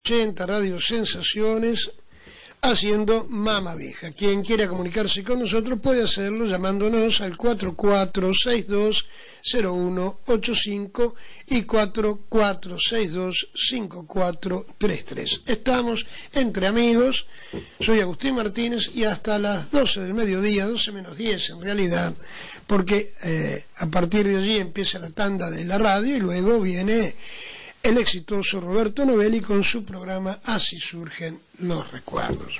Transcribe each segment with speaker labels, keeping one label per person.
Speaker 1: 80 Radio Sensaciones, haciendo Mama Vieja. Quien quiera comunicarse con nosotros puede hacerlo llamándonos al 44620185 y 44625433. Estamos entre amigos, soy Agustín Martínez y hasta las 12 del mediodía, 12 menos 10 en realidad, porque a partir de allí empieza la tanda de la radio y luego viene el exitoso Roberto Novelli con su programa Así surgen los recuerdos.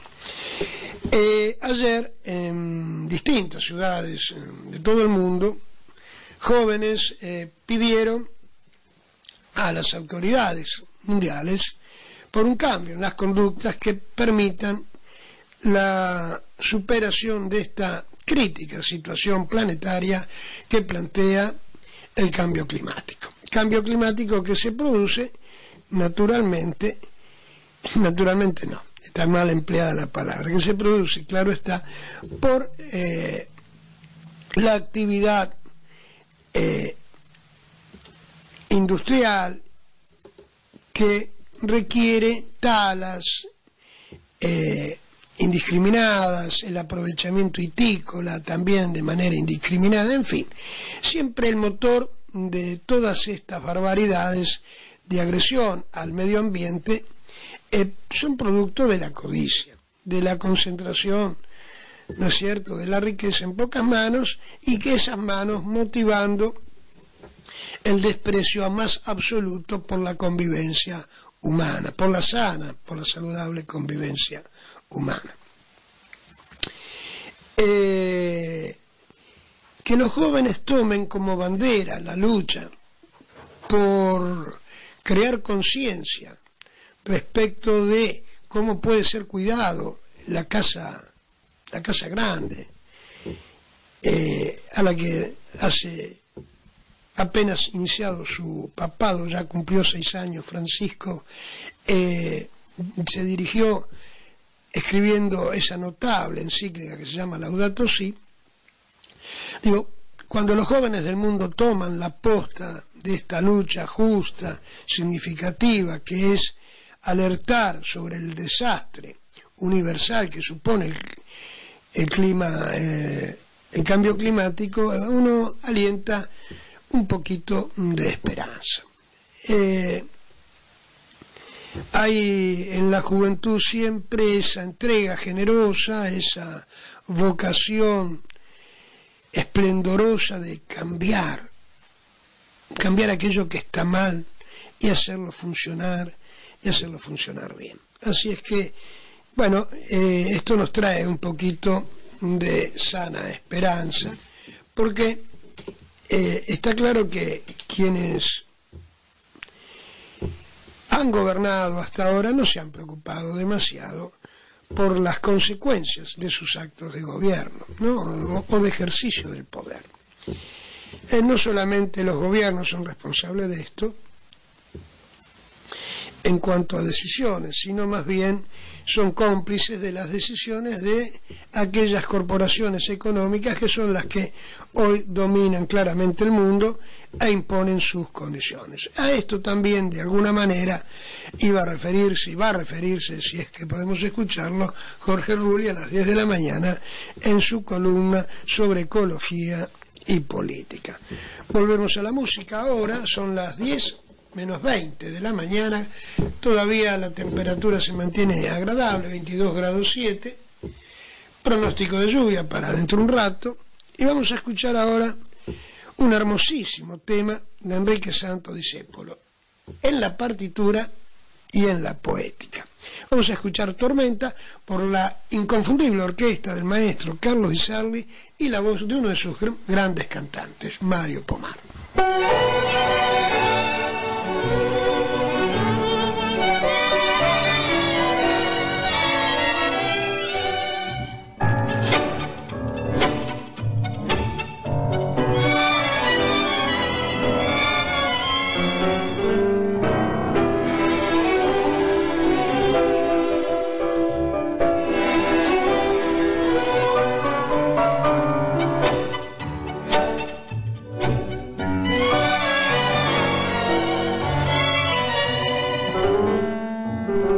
Speaker 1: Ayer en distintas ciudades de todo el mundo, jóvenes pidieron a las autoridades mundiales por un cambio en las conductas que permitan la superación de esta crítica situación planetaria que plantea el cambio climático. Cambio climático que se produce naturalmente no, está mal empleada la palabra, que se produce, claro está, por la actividad industrial que requiere talas indiscriminadas, el aprovechamiento hitícola también de manera indiscriminada, en fin, siempre el motor de todas estas barbaridades de agresión al medio ambiente son producto de la codicia, de la concentración, ¿no es cierto?, de la riqueza en pocas manos, y que esas manos motivando el desprecio más absoluto por la convivencia humana, por la sana, por la saludable convivencia humana. Que los jóvenes tomen como bandera la lucha por crear conciencia respecto de cómo puede ser cuidado la casa grande, a la que hace apenas iniciado su papado, ya cumplió 6 años, Francisco, se dirigió escribiendo esa notable encíclica que se llama Laudato Si. Digo, cuando los jóvenes del mundo toman la posta de esta lucha justa, significativa, que es alertar sobre el desastre universal que supone el cambio climático, uno alienta un poquito de esperanza. Hay en la juventud siempre esa entrega generosa, esa vocación esplendorosa de cambiar aquello que está mal y hacerlo funcionar bien. Así es que, bueno, esto nos trae un poquito de sana esperanza, porque está claro que quienes han gobernado hasta ahora no se han preocupado demasiado por las consecuencias de sus actos de gobierno, ¿no?, o de ejercicio del poder. No solamente los gobiernos son responsables de esto en cuanto a decisiones, sino más bien son cómplices de las decisiones de aquellas corporaciones económicas que son las que hoy dominan claramente el mundo e imponen sus condiciones. A esto también, de alguna manera, va a referirse, si es que podemos escucharlo, Jorge Rulli a las 10 de la mañana en su columna sobre ecología y política. Volvemos a la música ahora, son las 10 menos 20 de la mañana, todavía la temperatura se mantiene agradable, 22 grados 7, pronóstico de lluvia para dentro de un rato, y vamos a escuchar ahora un hermosísimo tema de Enrique Santo Discépolo, en la partitura y en la poética. Vamos a escuchar Tormenta por la inconfundible orquesta del maestro Carlos Di Sarli y la voz de uno de sus grandes cantantes, Mario Pomar.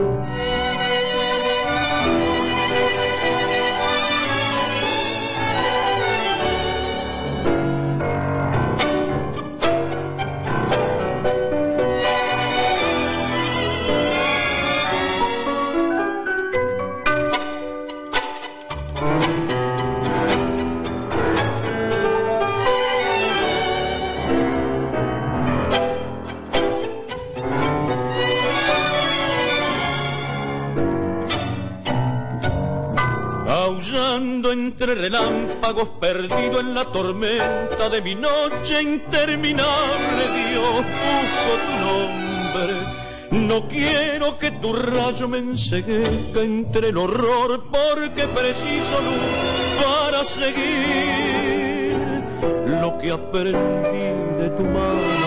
Speaker 2: Entre relámpagos, perdido en la tormenta de mi noche interminable, Dios, busco tu nombre. No quiero que tu rayo me enceguezca entre el horror, porque preciso luz para seguir lo que aprendí de tu mano.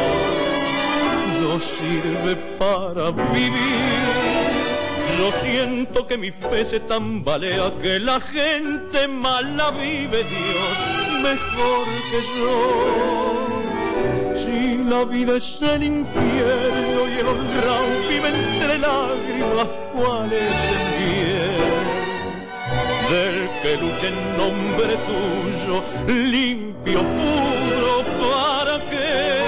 Speaker 2: No sirve para vivir. Yo siento que mi fe se tambalea, que la gente mala vive, Dios, mejor que yo. Si la vida es el infierno y el honrado vive entre lágrimas, ¿cuál es el bien? Del que lucha en nombre tuyo, limpio, puro, ¿para qué?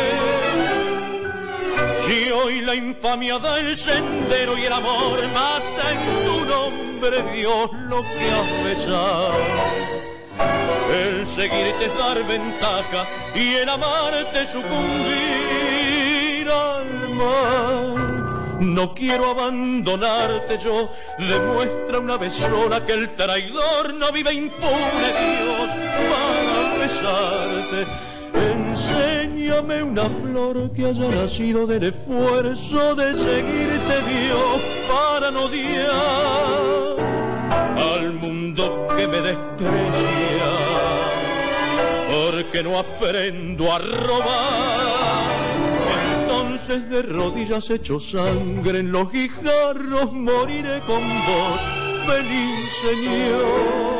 Speaker 2: Si hoy la infamia del sendero y el amor mata en tu nombre, Dios, lo que has besado. El seguirte es dar ventaja y el amarte sucumbir al mal. No quiero abandonarte yo, demuestra una vez sola que el traidor no vive impune, Dios, para besarte. Enséñame una flor que haya nacido del esfuerzo de seguirte, Dios, para no odiar al mundo que me desprecia, porque no aprendo a robar. Entonces de rodillas hecho sangre en los guijarros moriré con vos, feliz Señor.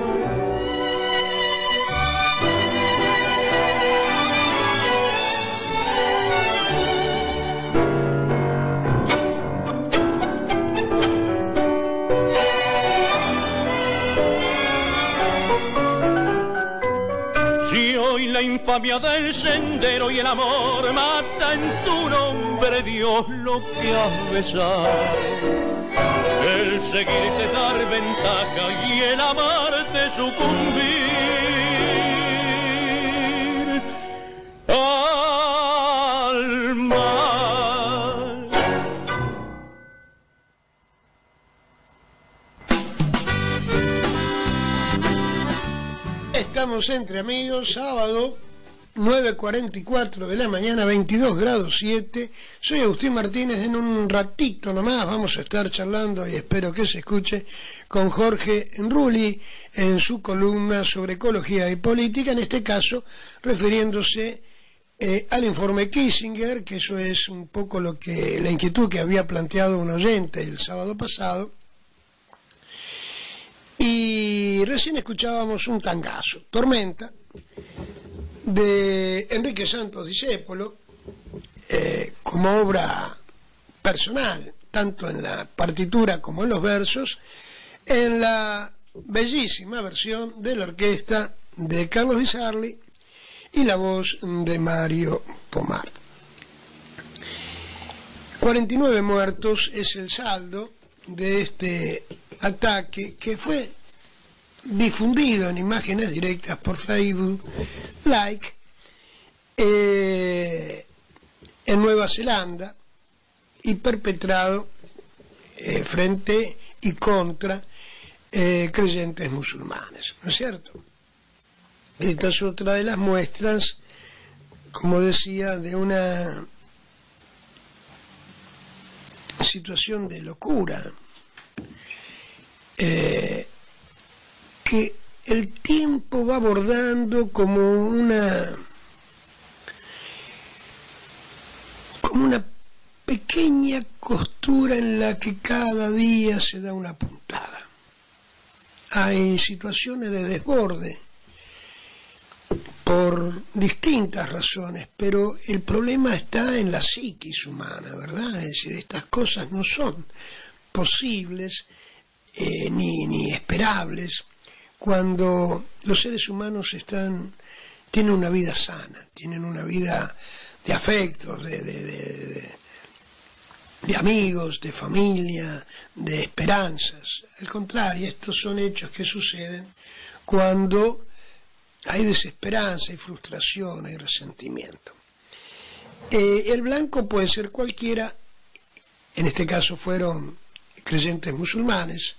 Speaker 2: La infamia del sendero y el amor mata en tu nombre, Dios, lo que has besado. El seguirte dar ventaja y el amarte sucumbir al mal.
Speaker 1: Estamos entre amigos, sábado 9:44 de la mañana, 22 grados 7. Soy Agustín Martínez. En un ratito nomás vamos a estar charlando, y espero que se escuche, con Jorge Rulli en su columna sobre ecología y política, en este caso refiriéndose al informe Kissinger, que eso es un poco la inquietud que había planteado un oyente el sábado pasado. Y recién escuchábamos un tangazo, Tormenta, de Enrique Santos Discépolo, como obra personal, tanto en la partitura como en los versos, en la bellísima versión de la orquesta de Carlos Di Sarli y la voz de Mario Pomar. 49 muertos es el saldo de este ataque, que fue difundido en imágenes directas por Facebook en Nueva Zelanda y perpetrado frente y contra creyentes musulmanes, ¿no es cierto? Esta es otra de las muestras, como decía, de una situación de locura que el tiempo va abordando como una pequeña costura en la que cada día se da una puntada. Hay situaciones de desborde por distintas razones, pero el problema está en la psiquis humana, ¿verdad? Es decir, estas cosas no son posibles ni esperables cuando los seres humanos tienen una vida sana, tienen una vida de afectos, de amigos, de familia, de esperanzas. Al contrario, estos son hechos que suceden cuando hay desesperanza, hay frustración, hay resentimiento. El blanco puede ser cualquiera, en este caso fueron creyentes musulmanes,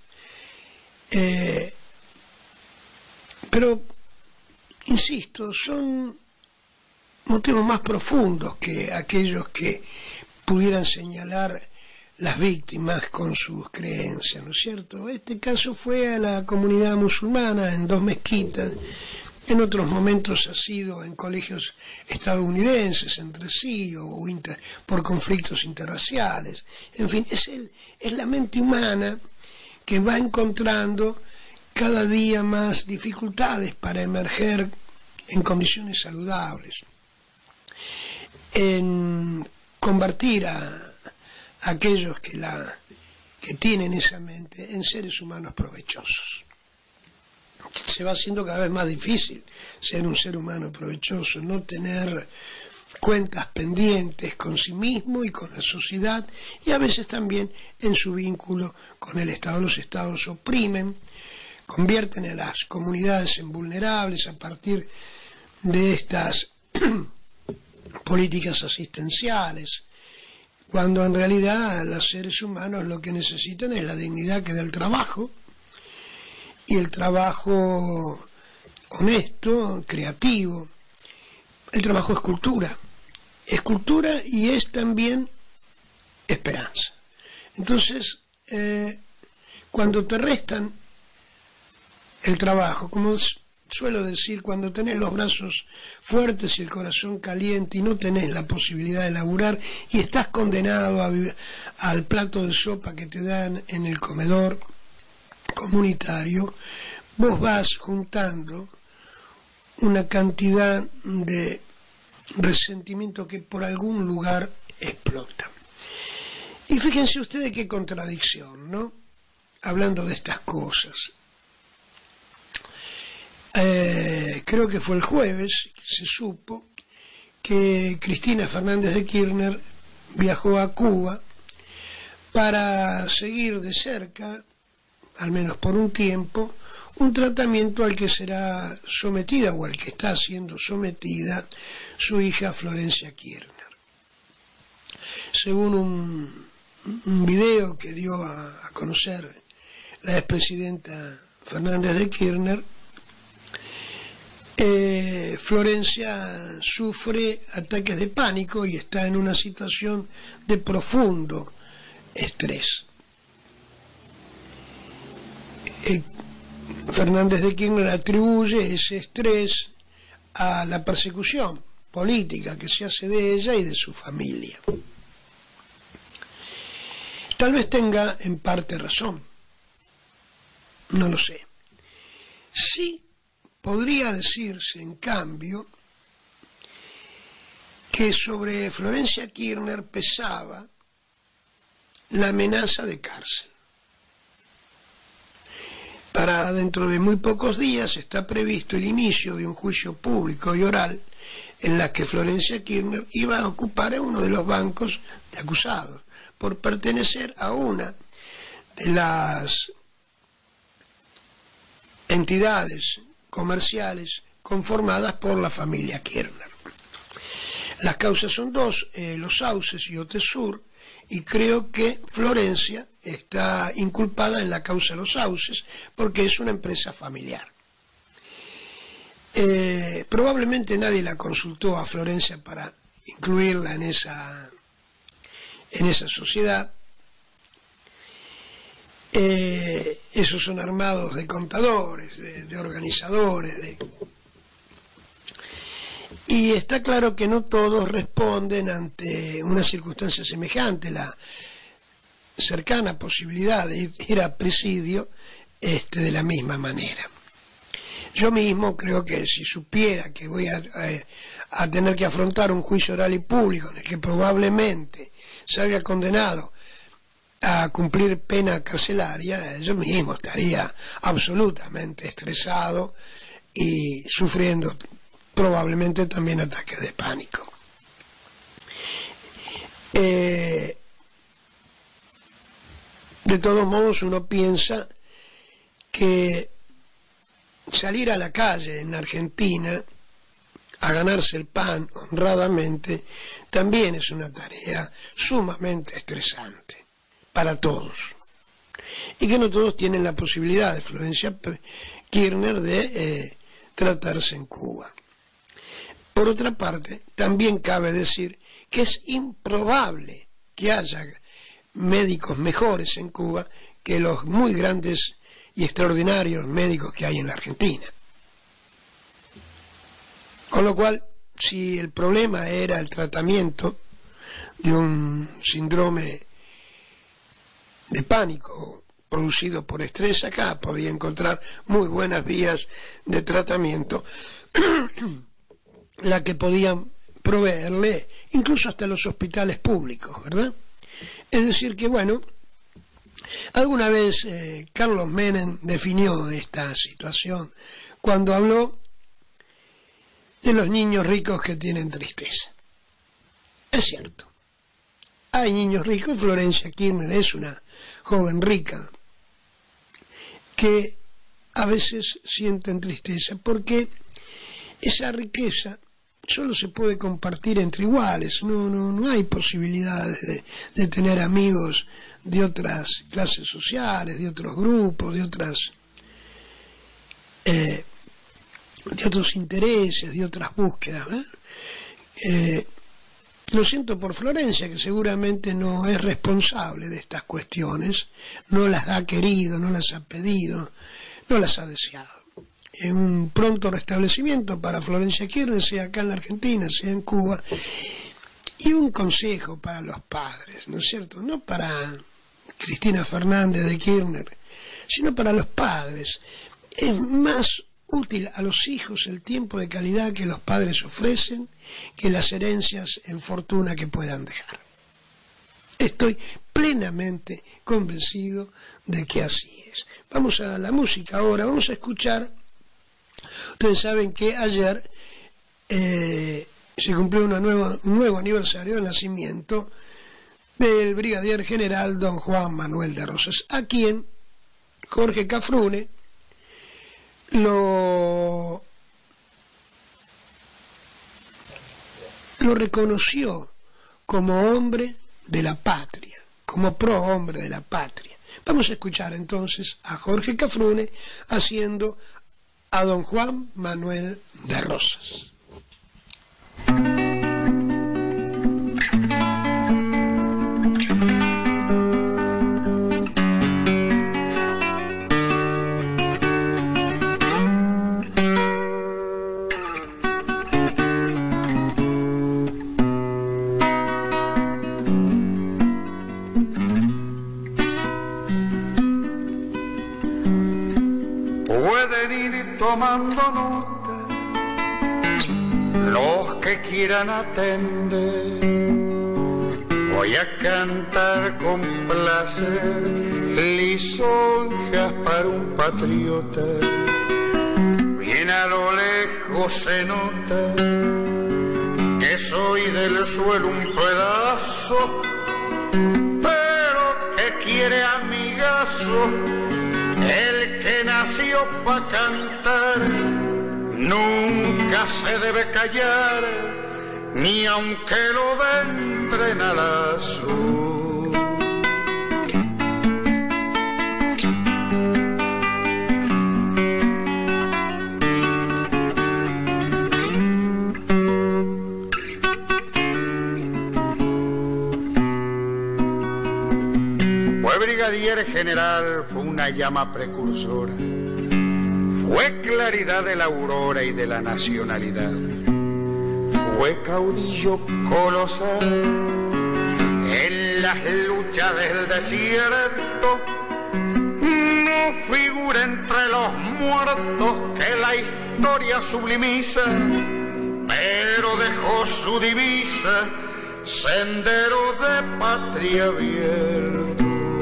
Speaker 1: pero, insisto, son motivos más profundos que aquellos que pudieran señalar las víctimas con sus creencias, ¿no es cierto? Este caso fue a la comunidad musulmana en 2 mezquitas, en otros momentos ha sido en colegios estadounidenses entre sí o por conflictos interraciales. En fin, es la mente humana que va encontrando cada día más dificultades para emerger en condiciones saludables, en convertir a aquellos que tienen esa mente en seres humanos provechosos. Se va haciendo cada vez más difícil ser un ser humano provechoso, no tener cuentas pendientes con sí mismo y con la sociedad, y a veces también en su vínculo con el Estado. Los estados oprimen, convierten a las comunidades en vulnerables a partir de estas políticas asistenciales, cuando en realidad los seres humanos lo que necesitan es la dignidad que da el trabajo, y el trabajo honesto, creativo. El trabajo es cultura y es también esperanza. Entonces, cuando te restan el trabajo, como suelo decir, cuando tenés los brazos fuertes y el corazón caliente y no tenés la posibilidad de laburar y estás condenado al plato de sopa que te dan en el comedor comunitario, vos vas juntando una cantidad de resentimiento que por algún lugar explota. Y fíjense ustedes qué contradicción, ¿no? Hablando de estas cosas. Creo que fue el jueves, se supo que Cristina Fernández de Kirchner viajó a Cuba para seguir de cerca, al menos por un tiempo, un tratamiento al que será sometida o al que está siendo sometida su hija Florencia Kirchner. Según un video que dio a conocer la expresidenta Fernández de Kirchner, Florencia sufre ataques de pánico y está en una situación de profundo estrés. Fernández de Kirchner atribuye ese estrés a la persecución política que se hace de ella y de su familia. Tal vez tenga en parte razón, no lo sé. Sí podría decirse, en cambio, que sobre Florencia Kirchner pesaba la amenaza de cárcel. Para dentro de muy pocos días está previsto el inicio de un juicio público y oral en la que Florencia Kirchner iba a ocupar uno de los bancos de acusados por pertenecer a una de las entidades comerciales conformadas por la familia Kirchner. Las causas son 2, Los Sauces y Otesur, y creo que Florencia está inculpada en la causa Los Sauces porque es una empresa familiar. Probablemente nadie la consultó a Florencia para incluirla en esa sociedad. Esos son armados de contadores, de organizadores, y está claro que no todos responden ante una circunstancia semejante. La cercana posibilidad de ir a presidio de la misma manera. Yo mismo creo que si supiera que voy a tener que afrontar un juicio oral y público en el que probablemente salga condenado a cumplir pena carcelaria, yo mismo estaría absolutamente estresado y sufriendo probablemente también ataques de pánico. De todos modos, uno piensa que salir a la calle en Argentina a ganarse el pan honradamente también es una tarea sumamente estresante para todos, y que no todos tienen la posibilidad de Florencia Kirchner de tratarse en Cuba. Por otra parte, también cabe decir que es improbable que haya médicos mejores en Cuba que los muy grandes y extraordinarios médicos que hay en la Argentina. Con lo cual, si el problema era el tratamiento de un síndrome de pánico producido por estrés, acá podía encontrar muy buenas vías de tratamiento, la que podían proveerle incluso hasta los hospitales públicos, ¿verdad? Es decir que, bueno, alguna vez Carlos Menem definió esta situación cuando habló de los niños ricos que tienen tristeza. Es cierto, hay niños ricos. Florencia Kirchner es una joven rica que a veces sienten tristeza porque esa riqueza solo se puede compartir entre iguales. No hay posibilidades de tener amigos de otras clases sociales, de otros grupos, de otros intereses, de otras búsquedas, ¿eh? Lo siento por Florencia, que seguramente no es responsable de estas cuestiones, no las ha querido, no las ha pedido, no las ha deseado. Un pronto restablecimiento para Florencia Kirchner, sea acá en la Argentina, sea en Cuba, y un consejo para los padres, ¿no es cierto? No para Cristina Fernández de Kirchner, sino para los padres. Es más útil a los hijos el tiempo de calidad que los padres ofrecen que las herencias en fortuna que puedan dejar. Estoy plenamente convencido de que así es. Vamos a la música ahora, vamos a escuchar. Ustedes saben que ayer se cumplió un nuevo aniversario del nacimiento del brigadier general don Juan Manuel de Rosas, a quien Jorge Cafrune lo reconoció como hombre de la patria, como prohombre de la patria. Vamos a escuchar entonces a Jorge Cafrune haciendo a don Juan Manuel de Rosas.
Speaker 3: Tomando nota los que quieran atender, voy a cantar con placer lisonjas para un patriota. Bien a lo lejos se nota que soy del suelo un pedazo, pero que quiere amigazo. El que nació pa' cantar nunca se debe callar, ni aunque lo den trenalazo. Fue brigadier general, fue una llama precursora, fue claridad de la aurora y de la nacionalidad, fue caudillo colosal en las luchas del desierto, no figura entre los los muertos que la historia sublimiza, pero dejó su divisa, sendero de patria abierto.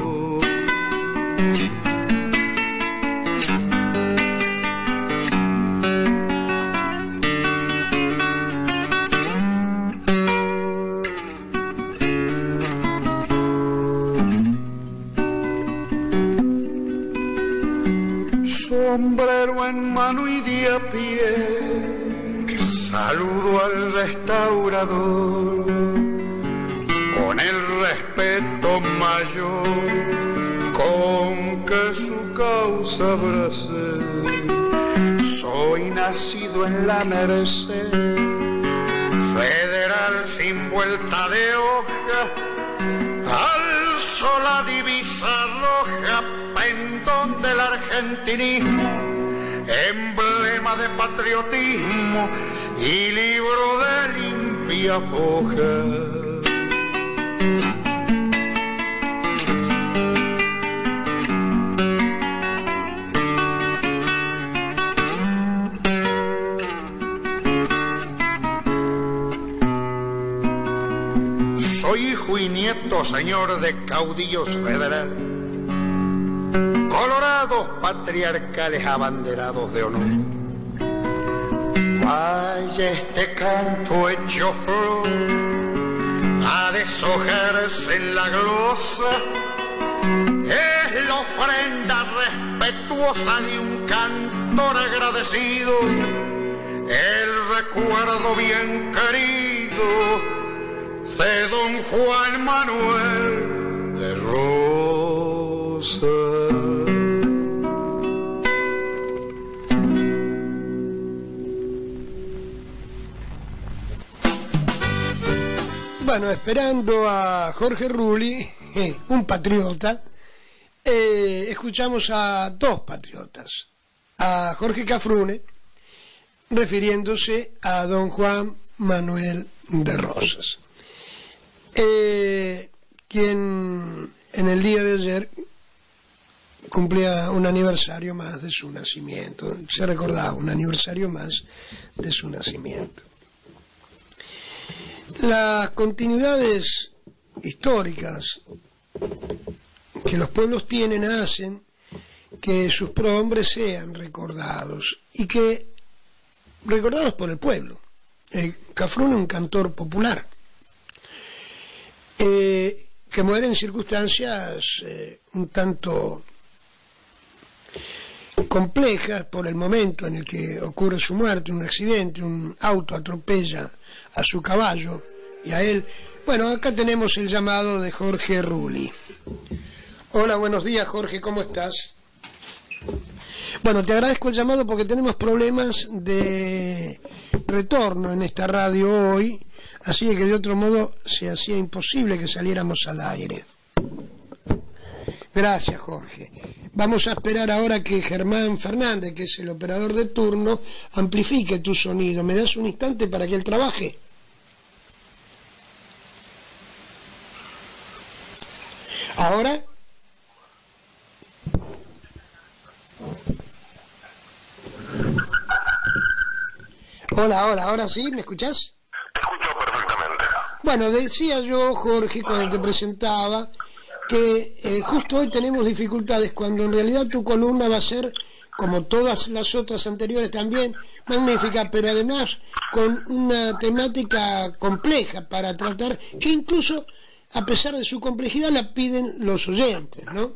Speaker 3: Sombrero en mano y de a pie, saludo al restaurador con el respeto mayor con que su causa abracé. Soy nacido en la Merced, federal sin vuelta de hoja, alzo la divisa roja, pendón del argentinismo, emblema de patriotismo y libro de limpia hoja. Soy hijo y nieto, señor, de caudillos federales, colorados patriarcales abanderados de honor. Vaya este canto hecho flor a deshojarse en la glosa, es la ofrenda respetuosa de un cantor agradecido, el recuerdo bien querido de don Juan Manuel de Rosas.
Speaker 1: Bueno, esperando a Jorge Rulli, un patriota, escuchamos a dos patriotas, a Jorge Cafrune, refiriéndose a don Juan Manuel de Rosas, quien en el día de ayer cumplía un aniversario más de su nacimiento, se recordaba un aniversario más de su nacimiento. Las continuidades históricas que los pueblos tienen hacen que sus prohombres sean recordados, y que recordados por el pueblo. El Cafrune, un cantor popular, que muere en circunstancias un tanto complejas por el momento en el que ocurre su muerte, un accidente, un auto atropella a su caballo y a él. Bueno, acá tenemos el llamado de Jorge Rulli. Hola, buenos días, Jorge, ¿cómo estás? Bueno, te agradezco el llamado porque tenemos problemas de retorno en esta radio hoy, así que de otro modo se hacía imposible que saliéramos al aire. Gracias, Jorge. Vamos a esperar ahora que Germán Fernández, que es el operador de turno, amplifique tu sonido. ¿Me das un instante para que él trabaje? ¿Ahora? Hola, ahora sí, ¿me escuchás?
Speaker 4: Te escucho perfectamente.
Speaker 1: Bueno, decía yo, Jorge, cuando te presentaba, que justo hoy tenemos dificultades, cuando en realidad tu columna va a ser, como todas las otras anteriores también, magnífica, pero además con una temática compleja para tratar, que incluso a pesar de su complejidad la piden los oyentes, ¿no?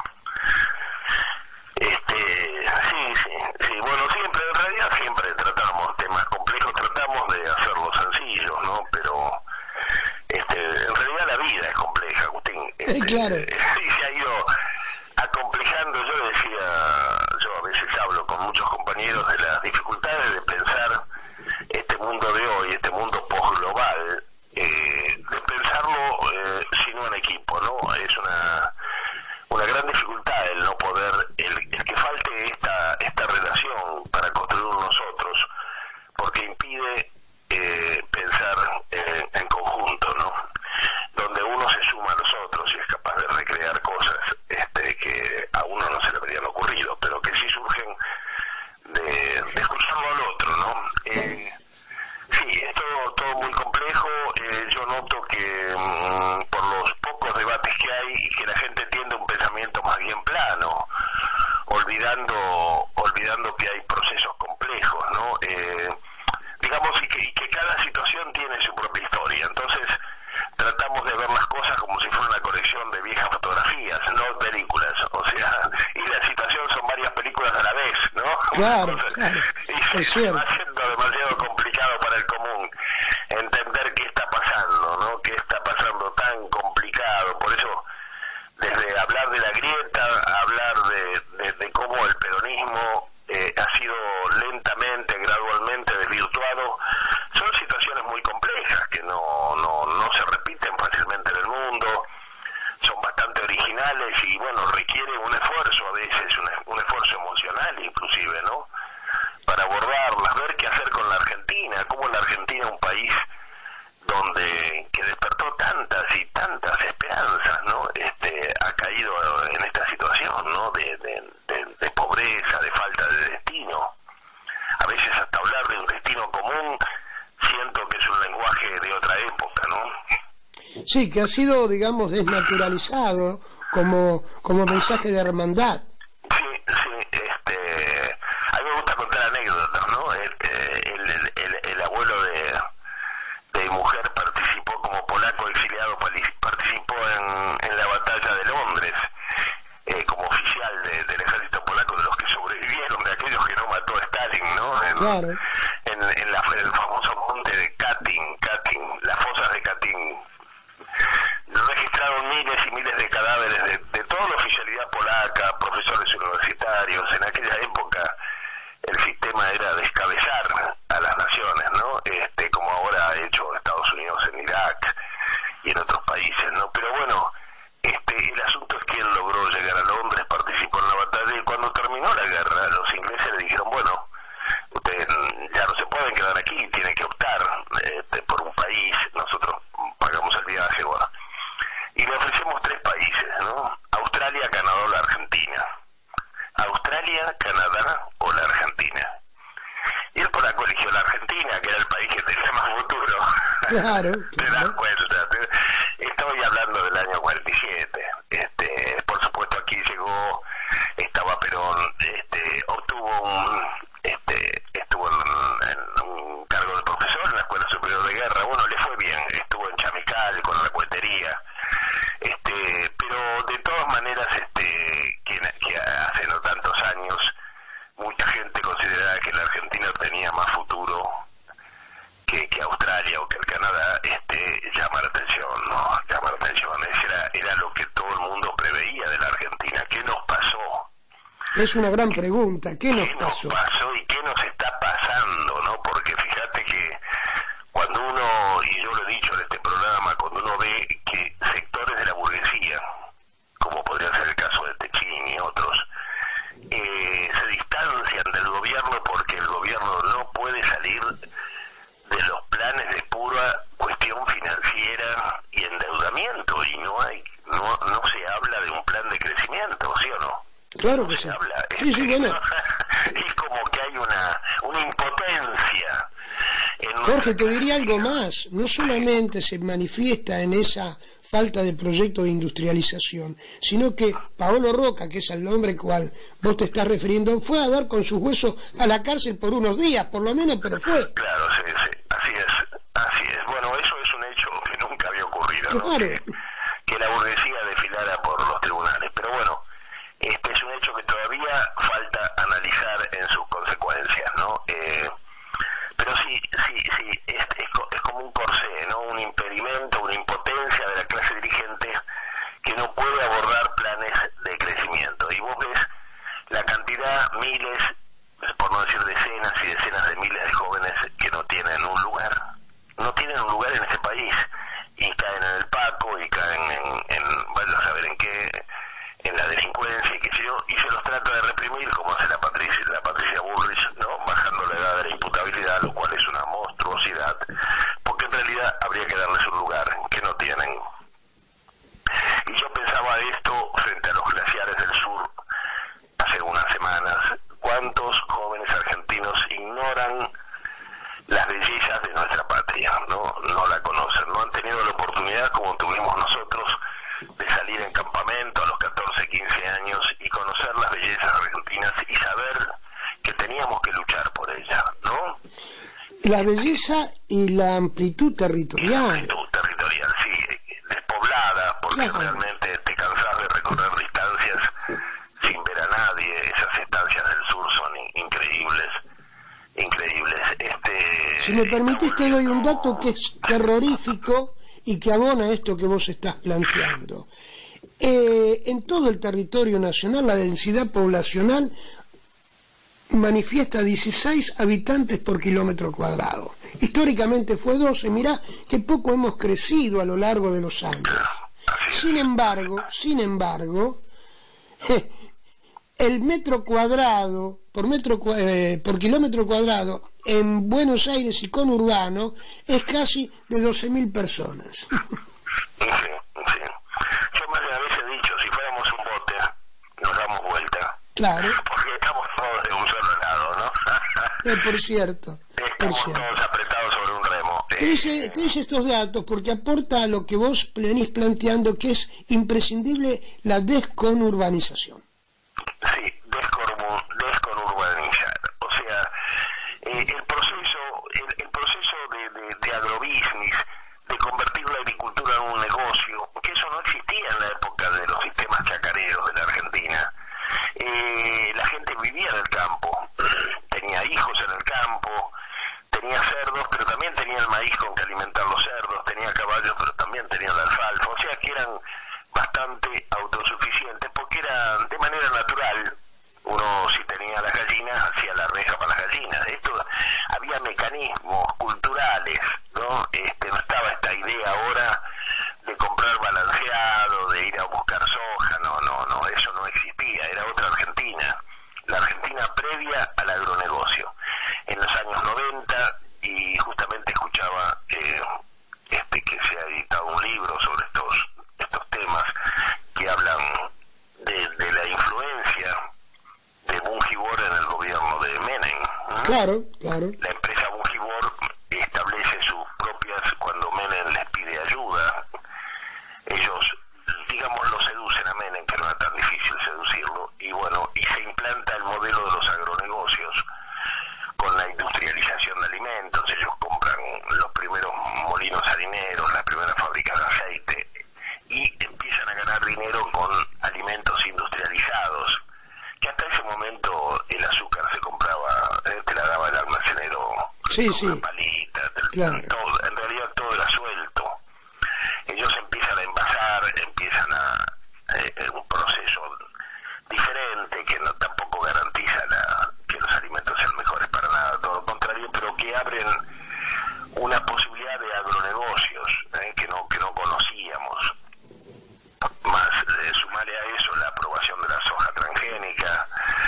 Speaker 4: Sí, bueno, siempre, en realidad siempre tratamos temas complejos, tratamos de hacerlos sencillos, ¿no? Pero en realidad la vida es compleja, Agustín.
Speaker 1: Claro.
Speaker 4: Sí, se ha ido acomplejando. Yo a veces hablo con muchos compañeros de las dificultades de pensar este mundo de hoy, este mundo posglobal, de pensarlo sino en equipo, ¿no? Es una gran dificultad el no poder, el que falte esta relación para construir nosotros, porque impide pensar en conjunto, ¿no? Donde uno se suma a los otros y es capaz de recrear cosas que a uno no se le habrían ocurrido, pero que sí surgen olvidando que hay procesos complejos, ¿no? Digamos, y que cada situación tiene su propia historia. Entonces tratamos de ver las cosas como si fuera una colección de viejas fotografías, no películas, o sea, y la situación son varias películas a la vez, ¿no?
Speaker 1: Claro, claro.
Speaker 4: Y se va haciendo demasiado complicado para el común entender qué está pasando, ¿no? Qué está pasando tan complicado. Por eso, desde hablar de la grieta, hablar de cómo el peronismo ha sido lentamente, gradualmente desvirtuado, son situaciones muy complejas que no se repiten fácilmente en el mundo, son bastante originales y bueno, requiere un esfuerzo a veces, un esfuerzo emocional inclusive, ¿no? Para abordarlas, ver qué hacer con la Argentina, cómo la Argentina, un país que despertó tantas y tantas esperanzas, ¿no? Ha caído en esta situación, ¿no? De pobreza, de falta de destino. A veces hasta hablar de un destino común siento que es un lenguaje de otra época, ¿no?
Speaker 1: Sí, que ha sido, digamos, desnaturalizado como mensaje de hermandad.
Speaker 4: Sí, a mí me gusta contar anécdotas, ¿no? El abuelo de mi mujer participó como polaco exiliado, participó en la batalla de Londres, como oficial del ejército polaco, de los que sobrevivieron, de aquellos que no mató a Stalin, ¿no?
Speaker 1: Claro.
Speaker 4: En el famoso monte de Katyn, las fosas de Katyn. Registraron miles y miles de cadáveres de toda la oficialidad polaca, profesores universitarios. En aquella época el sistema era descabezar a las naciones, ¿no? Como ahora ha hecho Estados Unidos en Irak y en otros países, ¿no? Pero bueno, el asunto es que él logró llegar a Londres, participó en la batalla y cuando terminó la guerra los ingleses le dijeron, bueno, ustedes ya no se pueden quedar aquí, tienen que optar por un país, nosotros pagamos el viaje, bueno. Y le ofrecemos 3 países, ¿no? Australia, Canadá o la Argentina. Australia, Canadá o la Argentina. Y el polaco eligió la Argentina, que era el país que tenía más futuro.
Speaker 1: Claro.
Speaker 4: Te das cuenta. Estoy hablando del año 47. Por supuesto aquí llegó, estaba Perón, estuvo en un cargo de profesor en la Escuela Superior de Guerra. Bueno, le fue bien, estuvo en Chamical con la cohetería. Pero de todas maneras, que hace no tantos años mucha gente consideraba que la Argentina tenía más futuro que Australia o que el Canadá, llama la atención, ¿no? Llama la atención. Era lo que todo el mundo preveía de la Argentina. ¿Qué nos pasó?
Speaker 1: Es una gran pregunta. ¿Qué nos pasó?
Speaker 4: ¿Qué nos pasó y qué nos está pasando, no? Porque fíjate que cuando uno, y yo lo he dicho en este programa, cuando uno ve que sectores de la burguesía, como podría ser el caso de Techín y otros, se distancian del gobierno porque el gobierno no puede salir de los planes de pura cuestión financiera y endeudamiento, y no se habla de un plan de crecimiento, ¿sí o no?
Speaker 1: Claro que
Speaker 4: se
Speaker 1: sí.
Speaker 4: habla.
Speaker 1: Sí, bueno.
Speaker 4: Es como que hay una impotencia.
Speaker 1: Jorge, te diría algo más. No solamente se manifiesta en esa falta de proyecto de industrialización, sino que Paolo Roca, que es el hombre cual vos te estás refiriendo, fue a dar con sus huesos a la cárcel por unos días, por lo menos, pero fue.
Speaker 4: Claro, sí, así es. Bueno, eso es un hecho que nunca había ocurrido, ¿no?
Speaker 1: Claro.
Speaker 4: Que la burguesía desfilara por los tribunales, pero bueno, este es un hecho que todavía falta analizar en sus consecuencias, ¿no? Pero sí, es como un corsé, ¿no? Un impedimento, una impotencia de la clase dirigente que no puede abordar planes de crecimiento. Y vos ves la cantidad, miles, por no decir decenas y decenas de miles de jóvenes que no tienen un lugar en este país, y caen en el Paco, y caen en vaya a saber en qué, en la delincuencia y qué sé yo, y se los trata de reprimir como hace la Patricia Bullrich, ¿no? Bajando la edad de la imputabilidad, lo cual es una monstruosidad, porque en realidad habría que darles un lugar que no tienen. Y yo pensaba esto frente a los glaciares del sur hace unas semanas. ¿Cuántos jóvenes argentinos ignoran las bellezas de nuestra patria? No la conocen, no han tenido la oportunidad como tuvimos nosotros de salir en campamento a los 14, 15 años y conocer las bellezas argentinas
Speaker 1: La belleza y la amplitud territorial.
Speaker 4: La amplitud territorial, sí, despoblada, porque
Speaker 1: claro,
Speaker 4: realmente te cansás de recorrer distancias sin ver a nadie. Esas estancias del sur son increíbles, increíbles.
Speaker 1: Si me permitís te doy un dato que es terrorífico y que abona esto que vos estás planteando. En todo el territorio nacional la densidad poblacional manifiesta 16 habitantes por kilómetro cuadrado. Históricamente fue 12, mirá que poco hemos crecido a lo largo de los años. Sin embargo, el metro cuadrado, por kilómetro cuadrado, en Buenos Aires y conurbano, es casi de 12.000 personas.
Speaker 4: Sí. Yo más de una vez he dicho, si fuéramos un bote, nos damos vuelta.
Speaker 1: Claro.
Speaker 4: Porque estamos todos de un solo lado, ¿no?
Speaker 1: Por cierto.
Speaker 4: Estamos todos apretados sobre un remo.
Speaker 1: Te dice estos datos porque aporta a lo que vos venís planteando, que es imprescindible la desconurbanización.
Speaker 4: Sí, desconurbanizar. O sea, el proceso de agrobusiness, de convertir la agricultura en un negocio, que eso no existía en la época de los sistemas chacareros de la Argentina. La gente vivía en el campo, tenía hijos en el campo, tenía cerdos, pero también tenía el maíz con que alimentar los cerdos, tenía caballos, pero también tenía la alfalfa, o sea que eran bastante autosuficientes, porque eran de manera natural. Uno, si tenía las gallinas, hacía la reja para las gallinas. Esto, había mecanismos culturales, ¿no? No estaba esta idea ahora de comprar balanceado, de ir a buscar soja, no, eso no existía, era otra Argentina, la Argentina previa al agronegocio. En los años 90, y justamente escuchaba que se ha editado un libro sobre estos temas que hablan de la influencia de Bungibor en el gobierno de Menem.
Speaker 1: Claro.
Speaker 4: La empresa Bungibor establece sus propias, cuando Menem les pide ayuda, ellos, digamos, lo seducen a Menem, que no era tan difícil seducirlo, y bueno, y se implanta el modelo de los agronegocios con la industrialización de alimentos. Ellos compran los primeros molinos harineros, las primeras fábricas de aceite, y empiezan a ganar dinero con alimentos industrializados, que hasta ese momento el azúcar se compraba, te la daba el almacenero, una palita,
Speaker 1: claro.
Speaker 4: Todo, en realidad todo era suelto. Ellos empiezan a envasar, empiezan un proceso diferente que tampoco garantiza que los alimentos sean mejores para nada, todo lo contrario, pero que abren una posibilidad de agronegocios que no conocíamos. Más sumarle a eso la aprobación de la soja transgénica,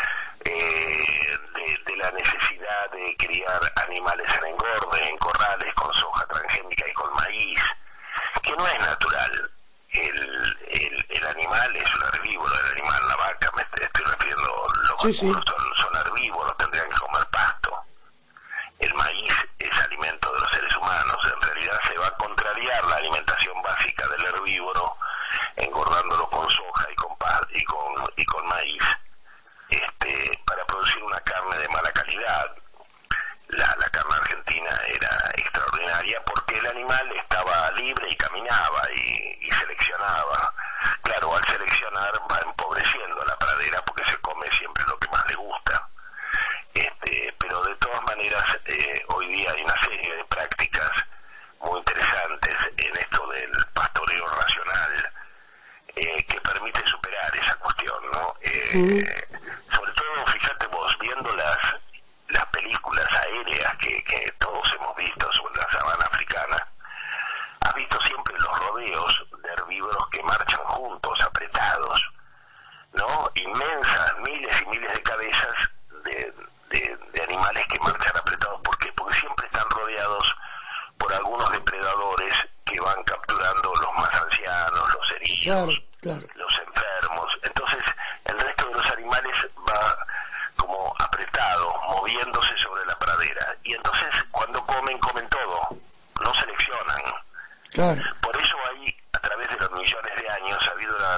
Speaker 4: de la necesidad de criar animales en engorde, en corrales con soja transgénica y con maíz, que no es natural. El animal es un herbívoro, el animal, la vaca, me estoy refiriendo, los vacunos son herbívoros, tendrían que comer pasto. El maíz es alimento de los seres humanos, en realidad se va a contrariar la alimentación básica del herbívoro, engordándolo con soja y con maíz, para producir una carne de mala calidad. La carne argentina era extraordinaria porque el animal estaba libre y caminaba y seleccionaba. Claro, al seleccionar va empobreciendo la pradera porque se come siempre lo que más le gusta. Pero de todas maneras, hoy día hay una serie de prácticas muy interesantes en esto del pastoreo racional, que permite superar esa cuestión, ¿no? Sobre todo, fíjate vos, viendo las películas aéreas que todos hemos visto sobre la sabana africana, has visto siempre los rodeos de herbívoros que marchan juntos, apretados, ¿no? Inmensas, miles y miles de cabezas de animales que marchan apretados. ¿Por qué? Porque siempre están rodeados por algunos depredadores que van capturando los más ancianos, los heridos, los enfermos. Entonces el resto de los animales va como apretado, moviéndose sobre la pradera, y entonces cuando comen todo, no seleccionan. Por eso hay, a través de los millones de años, ha habido una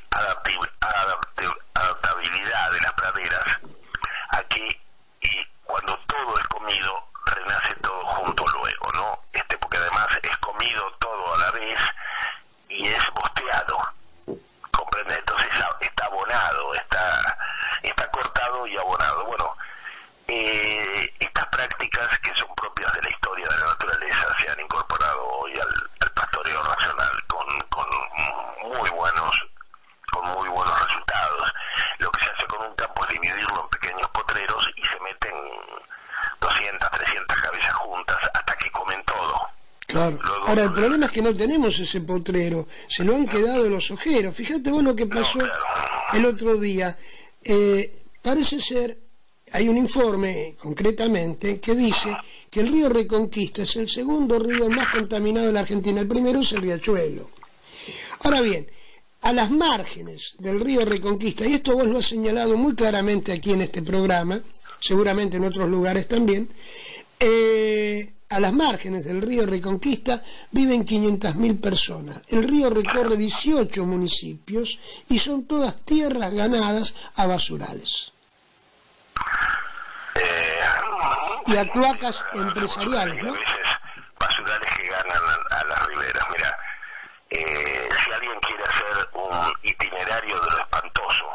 Speaker 4: adaptabilidad de las praderas a que cuando todo es comido renace todo técnicas que son propias de la historia de la naturaleza se han incorporado hoy al pastoreo racional con muy buenos resultados. Lo que se hace con un campo es dividirlo en pequeños potreros y se meten 200, 300 cabezas juntas hasta que comen todo.
Speaker 1: Claro. Luego, ahora, el problema es que no tenemos ese potrero, se lo han quedado los ojeros. Fíjate vos lo que pasó el otro día. Parece ser, hay un informe concretamente que dice que el río Reconquista es el segundo río más contaminado de la Argentina. El primero es el Riachuelo. Ahora bien, a las márgenes del río Reconquista, y esto vos lo has señalado muy claramente aquí en este programa, seguramente en otros lugares también, a las márgenes del río Reconquista viven 500.000 personas. El río recorre 18 municipios y son todas tierras ganadas a basurales. Y a cloacas empresariales, ¿no?
Speaker 4: A veces basurales que ganan a las riberas. Mira, si alguien quiere hacer un itinerario de lo espantoso,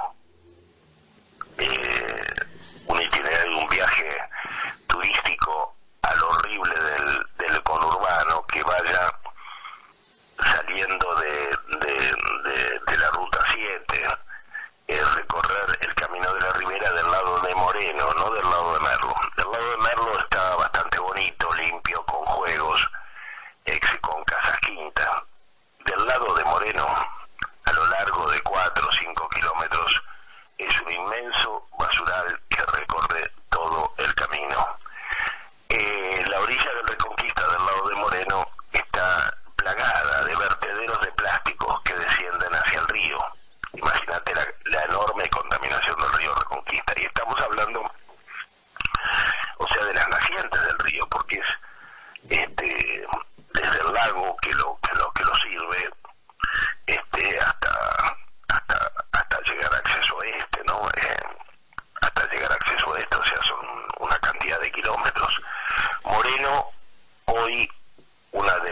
Speaker 4: un itinerario, un viaje turístico a lo horrible del conurbano, que vaya saliendo de la ruta 7, recorrer el camino de la ribera del lado de Moreno, no del lado de Merlo. Del lado de Merlo está bastante bonito, limpio, con juegos, con casas quintas. Del lado de Moreno, a lo largo de 4 o 5 kilómetros, es un inmenso basural que recorre todo el camino. La orilla del Reconquista del lado de Moreno está plagada de vertederos de plásticos que descienden hacia el río. Imagínate la enorme contaminación del río Reconquista. Y estamos hablando, o sea, de las nacientes del río, porque es desde el lago que lo sirve hasta llegar a acceso oeste, ¿no? Hasta llegar a acceso oeste, o sea, son una cantidad de kilómetros. Moreno, hoy una de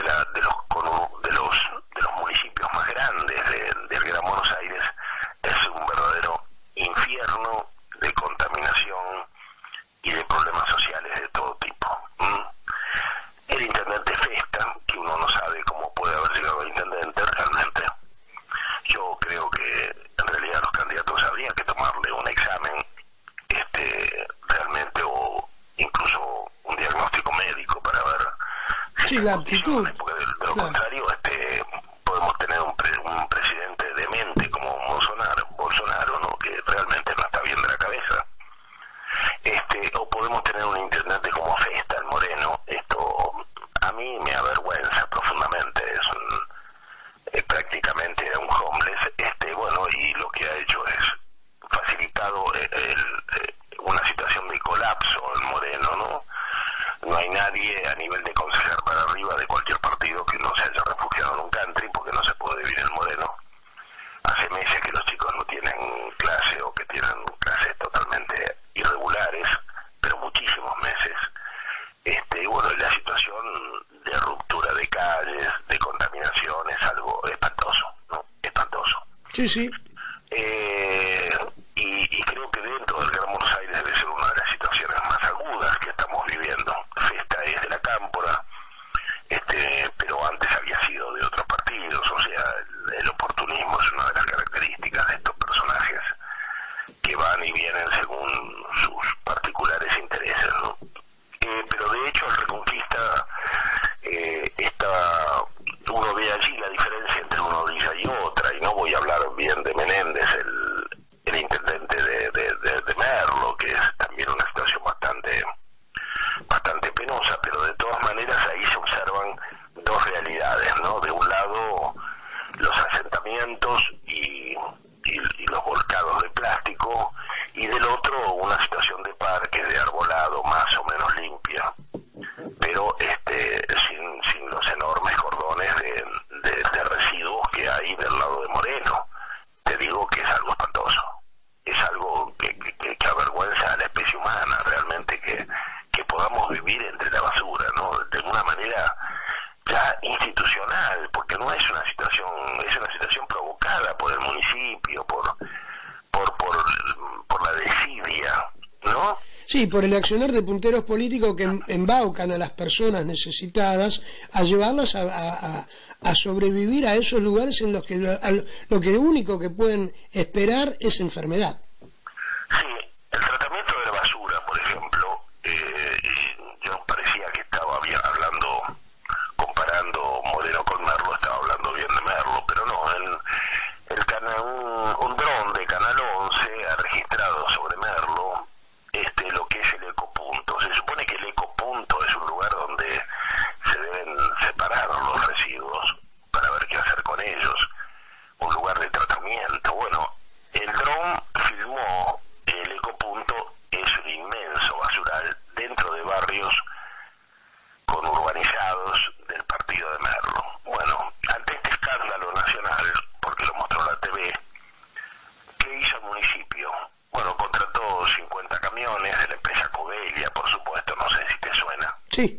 Speaker 4: los municipios más grandes del Gran Buenos Aires, es un verdadero infierno de contaminación y de problemas sociales de todo tipo. El intendente Festa, que uno no sabe cómo puede haber llegado al intendente, realmente yo creo que en realidad los candidatos habrían que tomarle un examen realmente, o incluso un diagnóstico médico para ver
Speaker 1: sí, la aptitud,
Speaker 4: porque de lo contrario podemos tener un presidente demente como Bolsonaro, ¿no? Que realmente no está bien de la cabeza, o podemos tener un intendente como Festa, el Moreno. Esto a mí me avergüenza profundamente. Es prácticamente un homeless, bueno, y lo que ha hecho es facilitado una situación de colapso en Moreno, ¿no? No hay nadie a nivel de concejal para arriba de cualquier partido que no se haya refugiado en un country, porque no se puede vivir en Moreno. Hace meses que los chicos no tienen clase, o que tienen clases totalmente irregulares, pero muchísimos meses. Y bueno, la situación de ruptura de calles, de contaminación, es algo espantoso, ¿no? Espantoso.
Speaker 1: Sí, sí.
Speaker 4: Y creo que dentro del Gran Buenos Aires debe ser una de las situaciones más agudas que estamos viviendo. Festa es de la Cámpora, pero antes había sido de otros partidos. O sea, el oportunismo es una de las características de estos personajes que van y vienen según sus particulares intereses, ¿no? Pero de hecho el Reconquista uno ve allí la diferencia entre una orilla y otra, y no voy a hablar bien de Menéndez, el intendente de Merlo, que es también una situación bastante penosa, pero de todas maneras ahí se observan dos realidades, ¿no? De un lado, los asentamientos y los volcados de plástico, y del otro una situación de parque, de arbolado más o menos limpia, pero sin los enormes cordones de residuos que hay del lado de Moreno. Te digo que es algo espantoso, es algo que avergüenza a la especie humana, realmente, que podamos vivir entre la basura, ¿no? De una manera ya institucional, porque no es una situación, es una situación provocada por el municipio, por la desidia
Speaker 1: Sí, por el accionar de punteros políticos que embaucan a las personas necesitadas a llevarlas a sobrevivir a esos lugares en los que lo que único que pueden esperar es enfermedad.
Speaker 4: Sí, el tratamiento de la basura, por ejemplo, yo parecía que estaba hablando, comparando Moreno con Merlo, estaba hablando bien de Merlo, pero no, un dron de Canal 11 ha registrado sobre Merlo lo que es el ecopunto. Se supone que el ecopunto es un lugar donde se deben separar los residuos para ver qué hacer con ellos, un lugar de tratamiento. Bueno, el dron filmó el ecopunto, es un inmenso basural dentro de barrios conurbanizados del partido de Merlo. Bueno, ante este escándalo nacional, porque lo mostró la TV, ¿qué hizo el municipio? Bueno, contrató 50 camiones de la empresa Covelia, por supuesto, no sé si te suena.
Speaker 1: Sí.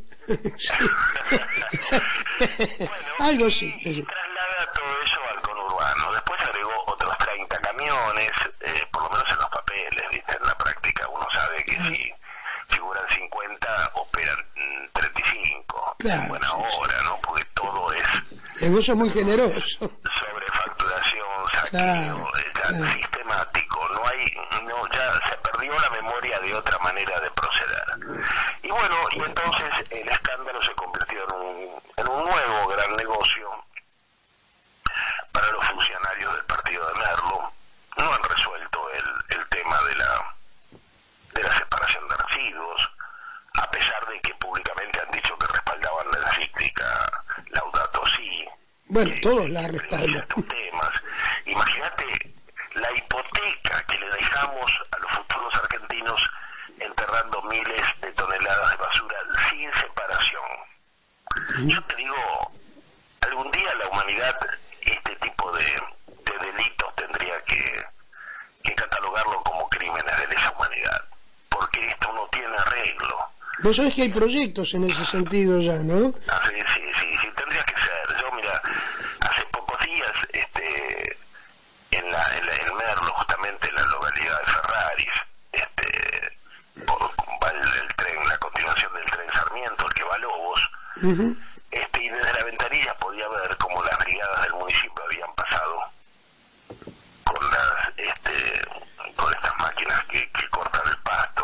Speaker 4: Bueno,
Speaker 1: algo sí.
Speaker 4: Y traslada todo eso al conurbano. Después agregó otros 30 camiones, por lo menos en los papeles, ¿viste? En la práctica uno sabe que si figuran 50, operan 35.
Speaker 1: Claro,
Speaker 4: buena hora, ¿no? Porque todo es...
Speaker 1: Vos sos muy generoso.
Speaker 4: Sobrefacturación, saqueo,
Speaker 1: Claro.
Speaker 4: sistemático. Ya se perdió la memoria de otra manera de proceder. Y bueno, y entonces el escándalo se convirtió en un nuevo gran negocio para los funcionarios del partido de Merlo. No han resuelto el tema de la separación de residuos, a pesar de que públicamente han dicho que respaldaban la encíclica Laudato Si.
Speaker 1: Bueno, todos la respaldan.
Speaker 4: Estos temas. Imagínate la hipoteca que le dejamos a los futuros argentinos enterrando miles de toneladas de basura sin separación. Yo te digo, algún día la humanidad este tipo de delitos tendría que catalogarlo como crímenes de lesa humanidad, porque esto no tiene arreglo.
Speaker 1: Vos sabés que hay proyectos en ese sentido ya, ¿no?
Speaker 4: Sí, tendría que ser. Yo, mira, hace pocos días, en Merlo, justamente en la localidad de Ferraris, va el tren, la continuación del tren Sarmiento, el que va a Lobos, y desde la ventanilla podía ver como las brigadas del municipio habían pasado con estas máquinas que cortan el pasto,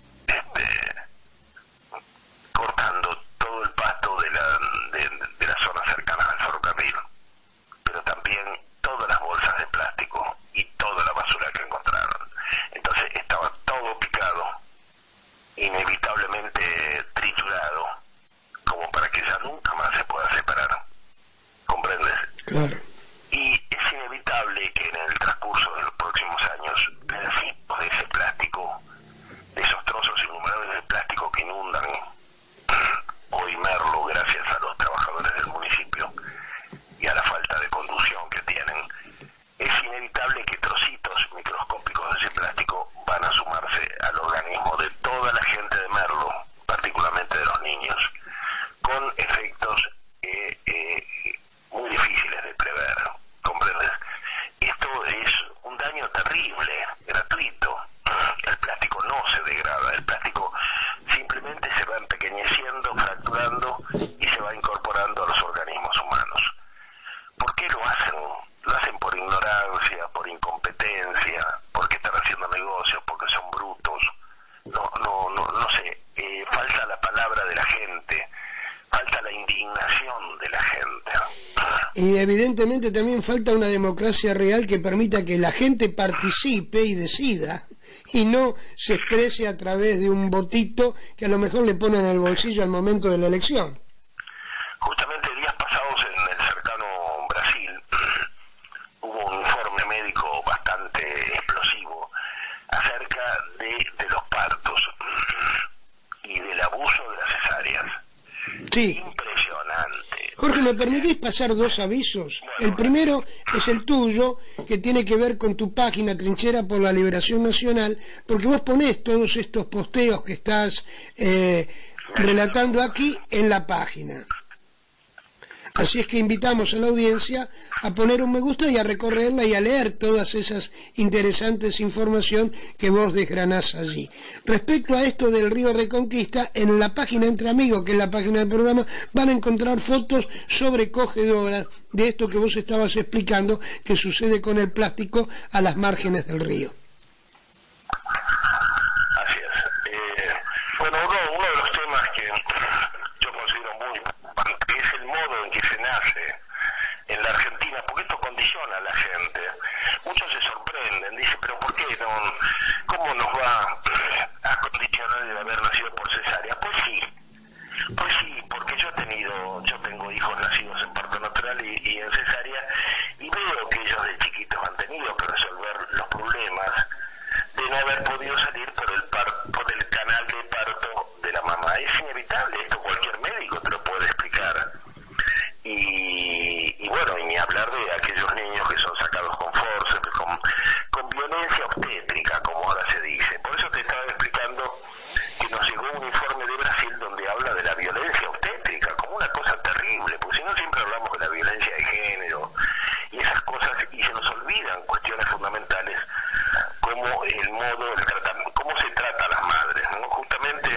Speaker 4: cortando todo el pasto de las zonas cercanas al ferrocarril, pero también todas las bolsas de plástico y toda la basura que encontraron. Entonces estaba todo picado, inevitablemente triturado, como para que ya nunca más se pueda separar. ¿Comprendes?
Speaker 1: Claro.
Speaker 4: Y es inevitable que en el transcurso de los próximos años pedazos de ese plástico, de esos trozos innumerables de plástico que inundan hoy Merlo gracias a los trabajadores del municipio y a la falta de conducción que tienen, es inevitable que trocitos microscópicos de ese plástico van a sumarse al organismo de toda la gente de Merlo, particularmente de los niños, con efectos muy difíciles de prever, ¿comprendes? Esto es un daño terrible, gratuito. El plástico no se degrada, el plástico simplemente se va empequeñeciendo, fracturando y se va incorporando a los organismos humanos. ¿Por qué lo hacen? Lo hacen por ignorancia, por incompetencia, porque están haciendo negocios, porque son brutos. No sé, falta la palabra de la gente, falta la indignación de la gente.
Speaker 1: Y evidentemente también falta una democracia real que permita que la gente participe y decida, y no se exprese a través de un votito que a lo mejor le ponen en el bolsillo al momento de la elección.
Speaker 4: Justamente días pasados en el cercano Brasil hubo un informe médico bastante explosivo acerca de los partos y del abuso de las cesáreas.
Speaker 1: Sí.
Speaker 4: Impresionante.
Speaker 1: Jorge, ¿me permitís pasar dos avisos? El primero es el tuyo, que tiene que ver con tu página Trinchera por la Liberación Nacional, porque vos ponés todos estos posteos que estás relatando aquí en la página. Así es que invitamos a la audiencia a poner un me gusta y a recorrerla y a leer todas esas interesantes información que vos desgranás allí. Respecto a esto del río Reconquista, en la página Entre Amigos, que es la página del programa, van a encontrar fotos sobrecogedoras de esto que vos estabas explicando que sucede con el plástico a las márgenes del río.
Speaker 4: Así es. Bueno, uno de los temas que yo considero muy importante es el modo en que se nace en la Argentina, porque esto condiciona a la gente. Muchos se sorprenden, dicen, pero ¿por qué no? ¿Cómo nos va a condicionar el haber nacido por cesárea? Pues sí, porque yo tengo hijos nacidos en parto natural y en cesárea, y veo que ellos de chiquitos han tenido que resolver los problemas de no haber podido salir por el canal de parto de la mamá. Es inevitable, esto cualquier médico te lo puede explicar. Y bueno, y ni hablar de aquellos niños que son sacados con forceps, con violencia obstétrica, como ahora se dice. Por eso te estaba explicando que nos llegó un informe de Brasil donde habla de la violencia obstétrica como una cosa terrible, porque si no siempre hablamos de la violencia de género y esas cosas, y se nos olvidan cuestiones fundamentales como el modo, cómo se trata a las madres, ¿no? Justamente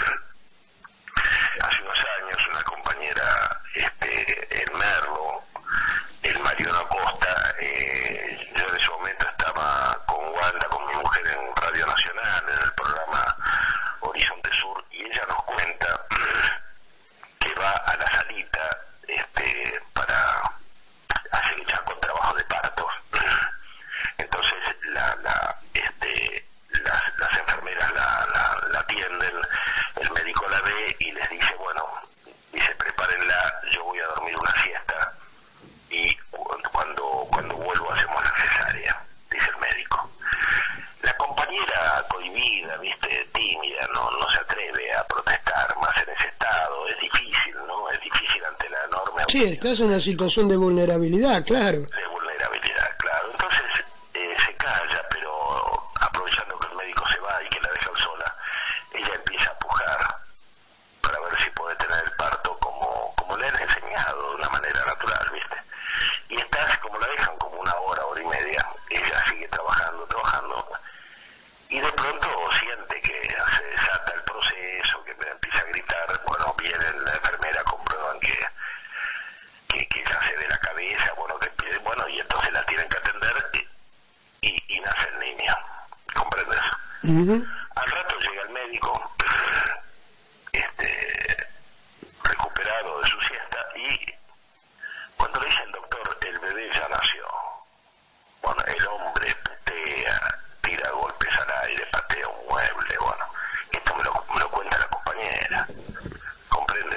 Speaker 4: hace unos años una compañera en Merlo, el Mariano Acosta, yo en ese momento estaba con Wanda, con mi mujer en Radio Nacional, en el programa Horizonte Sur, y ella nos cuenta que va a la salita para hacer el con trabajo de partos. Entonces las enfermeras la atienden, el médico la ve y les dice, bueno, dice, prepárenla, yo voy a dormir una siesta y cuando vuelvo hacemos la cesárea, dice el médico. La compañera cohibida, viste, tímida, no se atreve a protestar más en ese estado. Es difícil, ¿no? Es difícil ante la enorme...
Speaker 1: Sí, estás en una situación de vulnerabilidad, claro.
Speaker 4: De vulnerabilidad, claro. Entonces se calla, pero aprovechando que el médico se va y que la dejan sola, ella empieza a pujar para ver si puede tener el parto como le han enseñado, de una manera natural, ¿viste? Y estás, como la dejan, como una hora y media, ella sigue trabajando, y de pronto siente que se desata el proceso, que empieza a gritar, bueno, viene la enfermera, comprueban que ella se ve la cabeza, y entonces la tienen que atender y nace el niño, ¿comprendes?
Speaker 1: Uh-huh.
Speaker 4: Al rato llega el médico, recuperado de su siesta, y cuando le dice el doctor, el bebé ya nació, bueno, el hombre patea, tira golpes al aire, patea un mueble, bueno, esto me lo cuenta la compañera, ¿comprendes?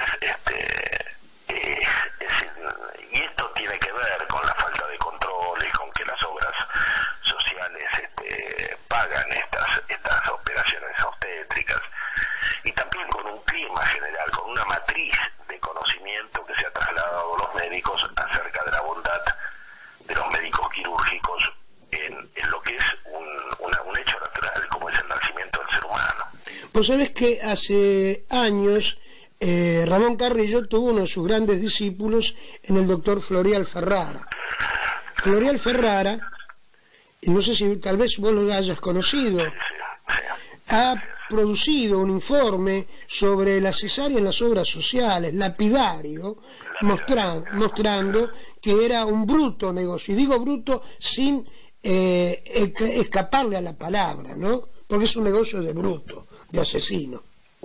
Speaker 4: Y esto tiene que ver con la falta de controles, con que las obras sociales pagan estas operaciones obstétricas, y también con un clima general, con una matriz de conocimiento que se ha trasladado a los médicos acerca de la bondad de los médicos quirúrgicos en lo que es un hecho natural, como es el nacimiento del ser humano.
Speaker 1: Vos sabés que hace años Ramón Carrillo tuvo uno de sus grandes discípulos en el doctor Florial Ferrara. Florial Ferrara, y no sé si tal vez vos lo hayas conocido, ha producido un informe sobre la cesárea en las obras sociales, lapidario, mostrando que era un bruto negocio, y digo bruto sin escaparle a la palabra, ¿no? Porque es un negocio de bruto, de asesino.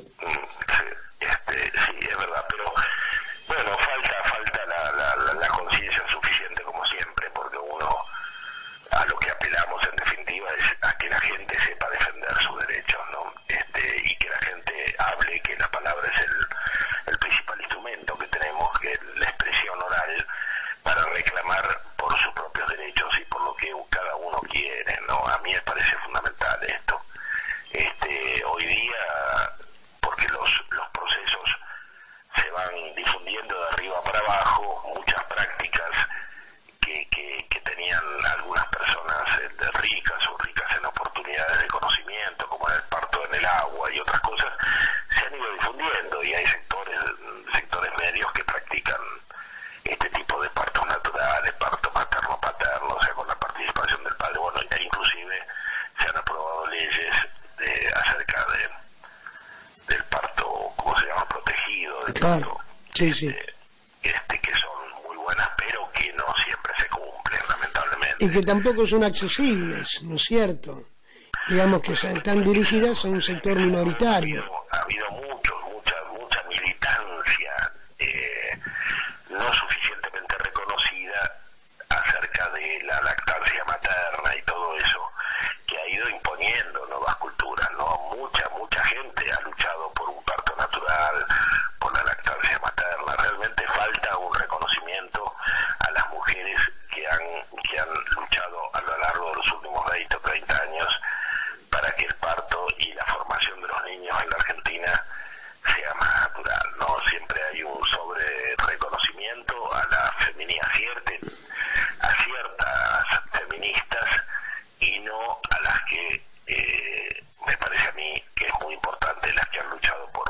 Speaker 4: Sí, es verdad, pero bueno, falta la conciencia suficiente, como siempre, porque uno, a lo que apelamos en definitiva es a que la gente sepa defender sus derechos, ¿no? Y que la gente hable, que la palabra es el principal instrumento que tenemos, que es la expresión oral, para reclamar por sus propios derechos y por lo que cada uno quiere, ¿no? A mí me parece fundamental esto. Hoy día, porque los procesos se van difundiendo de arriba para abajo, muchas prácticas que tenían algunas personas ricas o ricas en oportunidades de conocimiento, como en el parto en el agua y otras cosas, se han ido difundiendo, y hay sectores medios que practican leyes acerca del parto, ¿cómo se llama? Protegido, del
Speaker 1: claro,
Speaker 4: parto,
Speaker 1: sí, sí.
Speaker 4: que son muy buenas, pero que no siempre se cumplen, lamentablemente.
Speaker 1: Y que tampoco son accesibles, ¿no es cierto? Digamos que están dirigidas a un sector minoritario.
Speaker 4: Ha habido mucha militancia no suficientemente reconocida acerca de la lactancia materna y todo eso, que ha ido imponiendo nuevas culturas, ¿no? Mucha gente ha luchado por un parto natural, por la lactancia materna. Realmente falta un reconocimiento a las mujeres que han luchado a lo largo de los últimos 20 o 30 años para que el parto y la formación de los niños en la Argentina sea más natural, ¿no? Siempre hay un sobre reconocimiento a la feminidad, a ciertas feministas y no a las que me parece a mí que es muy importante, las que han luchado por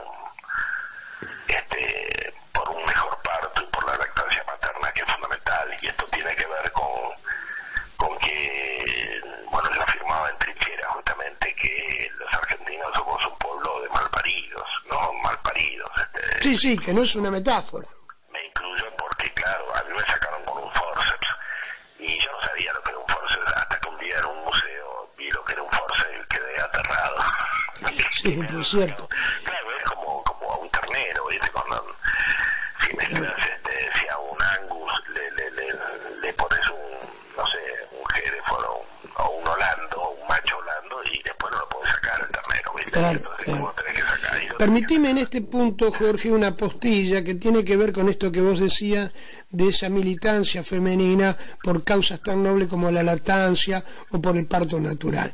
Speaker 4: un mejor parto y por la lactancia materna, que es fundamental. Y esto tiene que ver con que, bueno, yo afirmaba en Trinchera justamente que los argentinos somos un pueblo de malparidos, ¿no? Malparidos.
Speaker 1: Sí, que no es una metáfora.
Speaker 4: Me incluyo porque, claro, a mí me sacaron con un forceps y yo no sabía lo que era un forceps hasta que un día en un museo vi lo que era un forceps y quedé aterrado.
Speaker 1: Sí, por cierto.
Speaker 4: Claro, es como a un ternero, ¿viste? Cuando si mezclas, si a un Angus le pones un Hereford o un Holando, un macho Holando, y después no lo podés sacar el ternero, ¿viste?
Speaker 1: Claro,
Speaker 4: entonces
Speaker 1: claro.
Speaker 4: vos tenés que sacar.
Speaker 1: Permitime en este punto, Jorge, una postilla que tiene que ver con esto que vos decías de esa militancia femenina por causas tan nobles como la lactancia o por el parto natural.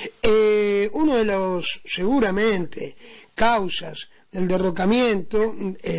Speaker 1: Uno de los, seguramente, causas del derrocamiento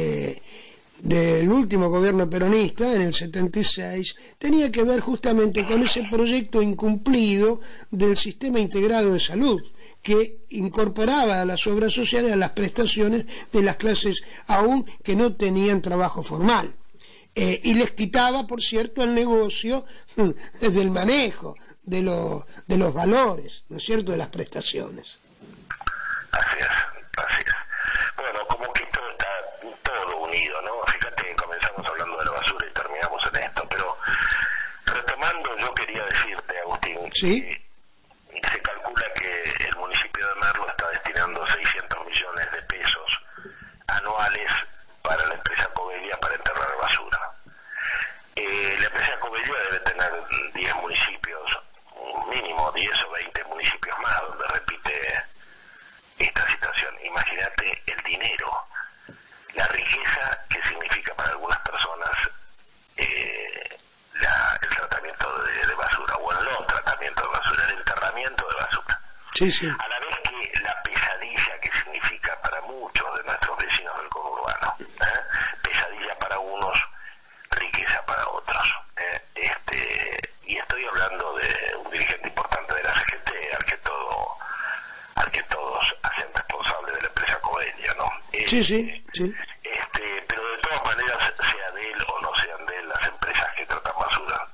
Speaker 1: del último gobierno peronista, en el 76, tenía que ver justamente con ese proyecto incumplido del sistema integrado de salud, que incorporaba a las obras sociales a las prestaciones de las clases aún que no tenían trabajo formal. Y les quitaba, por cierto, el negocio del manejo de los valores, ¿no es cierto?, de las prestaciones.
Speaker 4: Así es. Bueno, como que esto está todo unido, ¿no? Fíjate que comenzamos hablando de la basura y terminamos en esto, pero retomando, yo quería decirte, Agustín,
Speaker 1: ¿sí?,
Speaker 4: que se calcula que el municipio de Merlo está destinando 600 millones de pesos anuales para la empresa Covelia para enterrar basura. La empresa Covelia debe tener 10 municipios, mínimo 10 o 20 municipios más, donde repite esta situación. Imagínate el dinero, la riqueza que significa para algunas personas el tratamiento de basura, o el no tratamiento de basura, el enterramiento de basura.
Speaker 1: Sí, sí.
Speaker 4: A la vez que la pesadilla que significa para muchos de nuestros vecinos del conurbano, pesadilla para unos, riqueza para otros. Y estoy hablando de un dirigente importante de la CGT, al que todos hacen responsable de la empresa Covelia, ¿no?
Speaker 1: Sí.
Speaker 4: Pero de todas maneras, sea de él o no sean de él las empresas que tratan basura,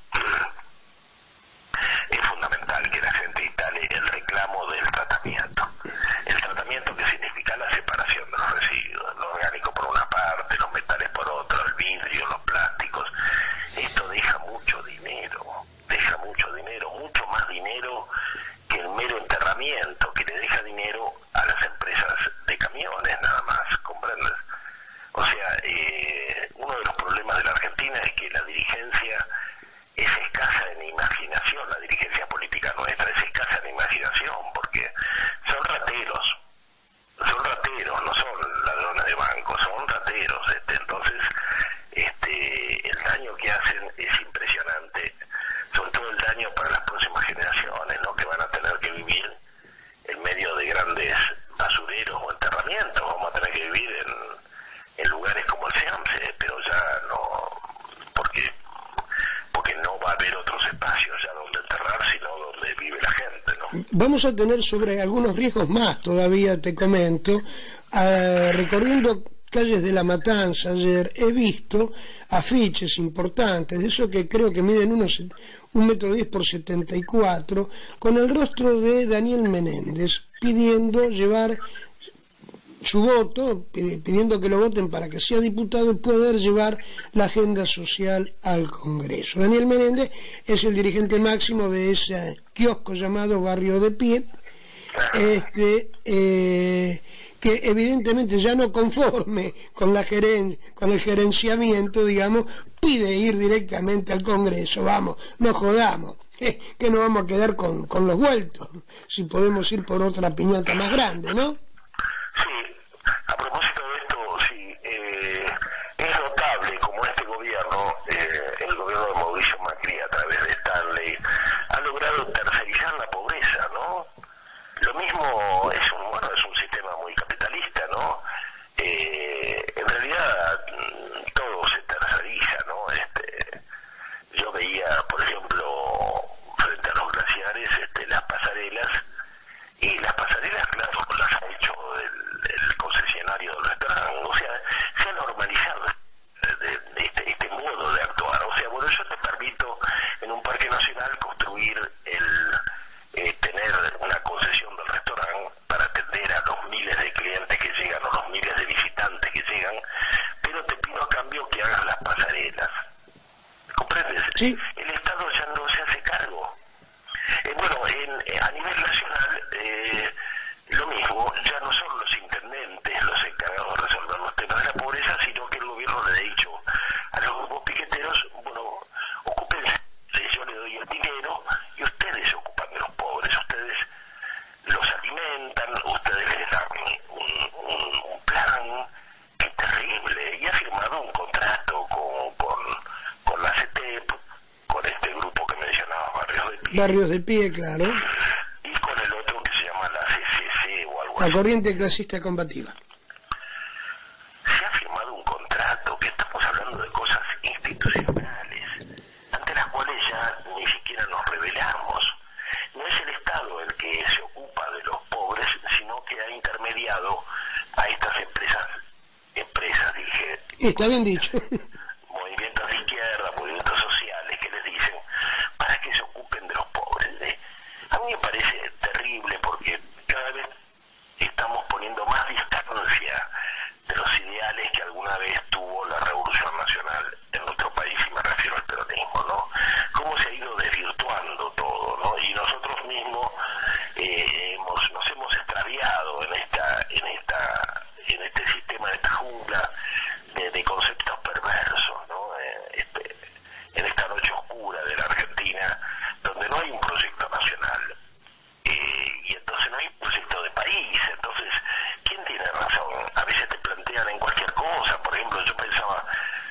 Speaker 4: es fundamental que la gente instale el reclamo del tratamiento. El tratamiento que significa la separación de los residuos, lo orgánico por una parte, los metales por otra, el vidrio, los plásticos. Esto deja mucho dinero, mucho más dinero que el mero enterramiento, que le deja dinero a las empresas de camiones nada más, ¿comprendes? O sea, uno de los problemas de la Argentina es que la dirigencia es escasa en imaginación, la dirigencia política nuestra es escasa en imaginación, porque son rateros, no son ladrones de banco, son rateros, entonces el daño que hacen es impresionante, sobre todo el daño para las próximas generaciones, ¿no?, que van a tener que vivir en medio de grandes basureros o enterramientos. Vamos a tener que vivir en lugares como el SEAMSE, pero ya no, porque no va a haber otros espacios ya donde enterrar, sino donde vive la gente, ¿no?
Speaker 1: Vamos a tener sobre algunos riesgos más, todavía te comento, recorriendo calles de La Matanza ayer he visto afiches importantes, de esos que creo que miden 1,10 por 74, con el rostro de Daniel Menéndez, pidiendo llevar su voto, pidiendo que lo voten para que sea diputado y poder llevar la agenda social al Congreso. Daniel Menéndez es el dirigente máximo de ese kiosco llamado Barrio de Pie, que evidentemente ya no conforme con con el gerenciamiento, digamos, pide ir directamente al Congreso. Vamos, no jodamos, que nos vamos a quedar con los vueltos, si podemos ir por otra piñata más grande, ¿no?
Speaker 4: Sí, a propósito de esto, sí, es notable como este gobierno, el gobierno de Mauricio Macri a través de Stanley, ha logrado tercerizar la pobreza, ¿no? Lo mismo es un sistema muy capitalista, ¿no? En realidad todo se terceriza, ¿no? Yo veía, por ejemplo, frente a los glaciares, las pasarelas, y las pasarelas, claro, las ha hecho el concesionario del restaurante. O sea, se ha normalizado este modo de actuar. O sea, bueno, yo te permito en un parque nacional construir tener una concesión del restaurante para atender a los miles de clientes que llegan o los miles de visitantes que llegan, pero te pido a cambio que hagas las pasarelas. ¿Comprendes?
Speaker 1: Sí.
Speaker 4: El Estado ya no se hace cargo. A nivel nacional, lo mismo, ya no son los intendentes los encargados de resolver los temas de la pobreza, sino que el gobierno le ha dicho a los grupos piqueteros, bueno, ocúpense, yo le doy el dinero y ustedes se ocupan de los pobres, ustedes los alimentan, ustedes les dan un plan, que es terrible, y ha firmado un contrato con la CETEP, con este grupo que mencionaba,
Speaker 1: Barrios de Pie, claro,
Speaker 4: y con el otro que se llama la CCC o algo
Speaker 1: la
Speaker 4: así.
Speaker 1: Corriente Clasista Combativa.
Speaker 4: Se ha firmado un contrato, que estamos hablando de cosas institucionales, ante las cuales ya ni siquiera nos rebelamos. No es el Estado el que se ocupa de los pobres, sino que ha intermediado a estas empresas, dije.
Speaker 1: Está bien dicho.
Speaker 4: Movimientos de izquierda, movimientos sociales, que les dicen para que se ocupen de los pobres. A mí me parece terrible porque cada vez estamos poniendo más distancia de los ideales que alguna vez tuvo la Revolución Nacional en nuestro país, y me refiero al peronismo, ¿no? Cómo se ha ido desvirtuando todo, ¿no? Y nosotros mismos nos hemos extraviado en este sistema, en esta jungla de conceptos perversos, ¿no? En esta noche oscura de la Argentina, donde no hay un proyecto nacional, y entonces no hay un proyecto de país. Entonces, ¿quién tiene razón? A veces te plantean en cualquier cosa. Por ejemplo, yo pensaba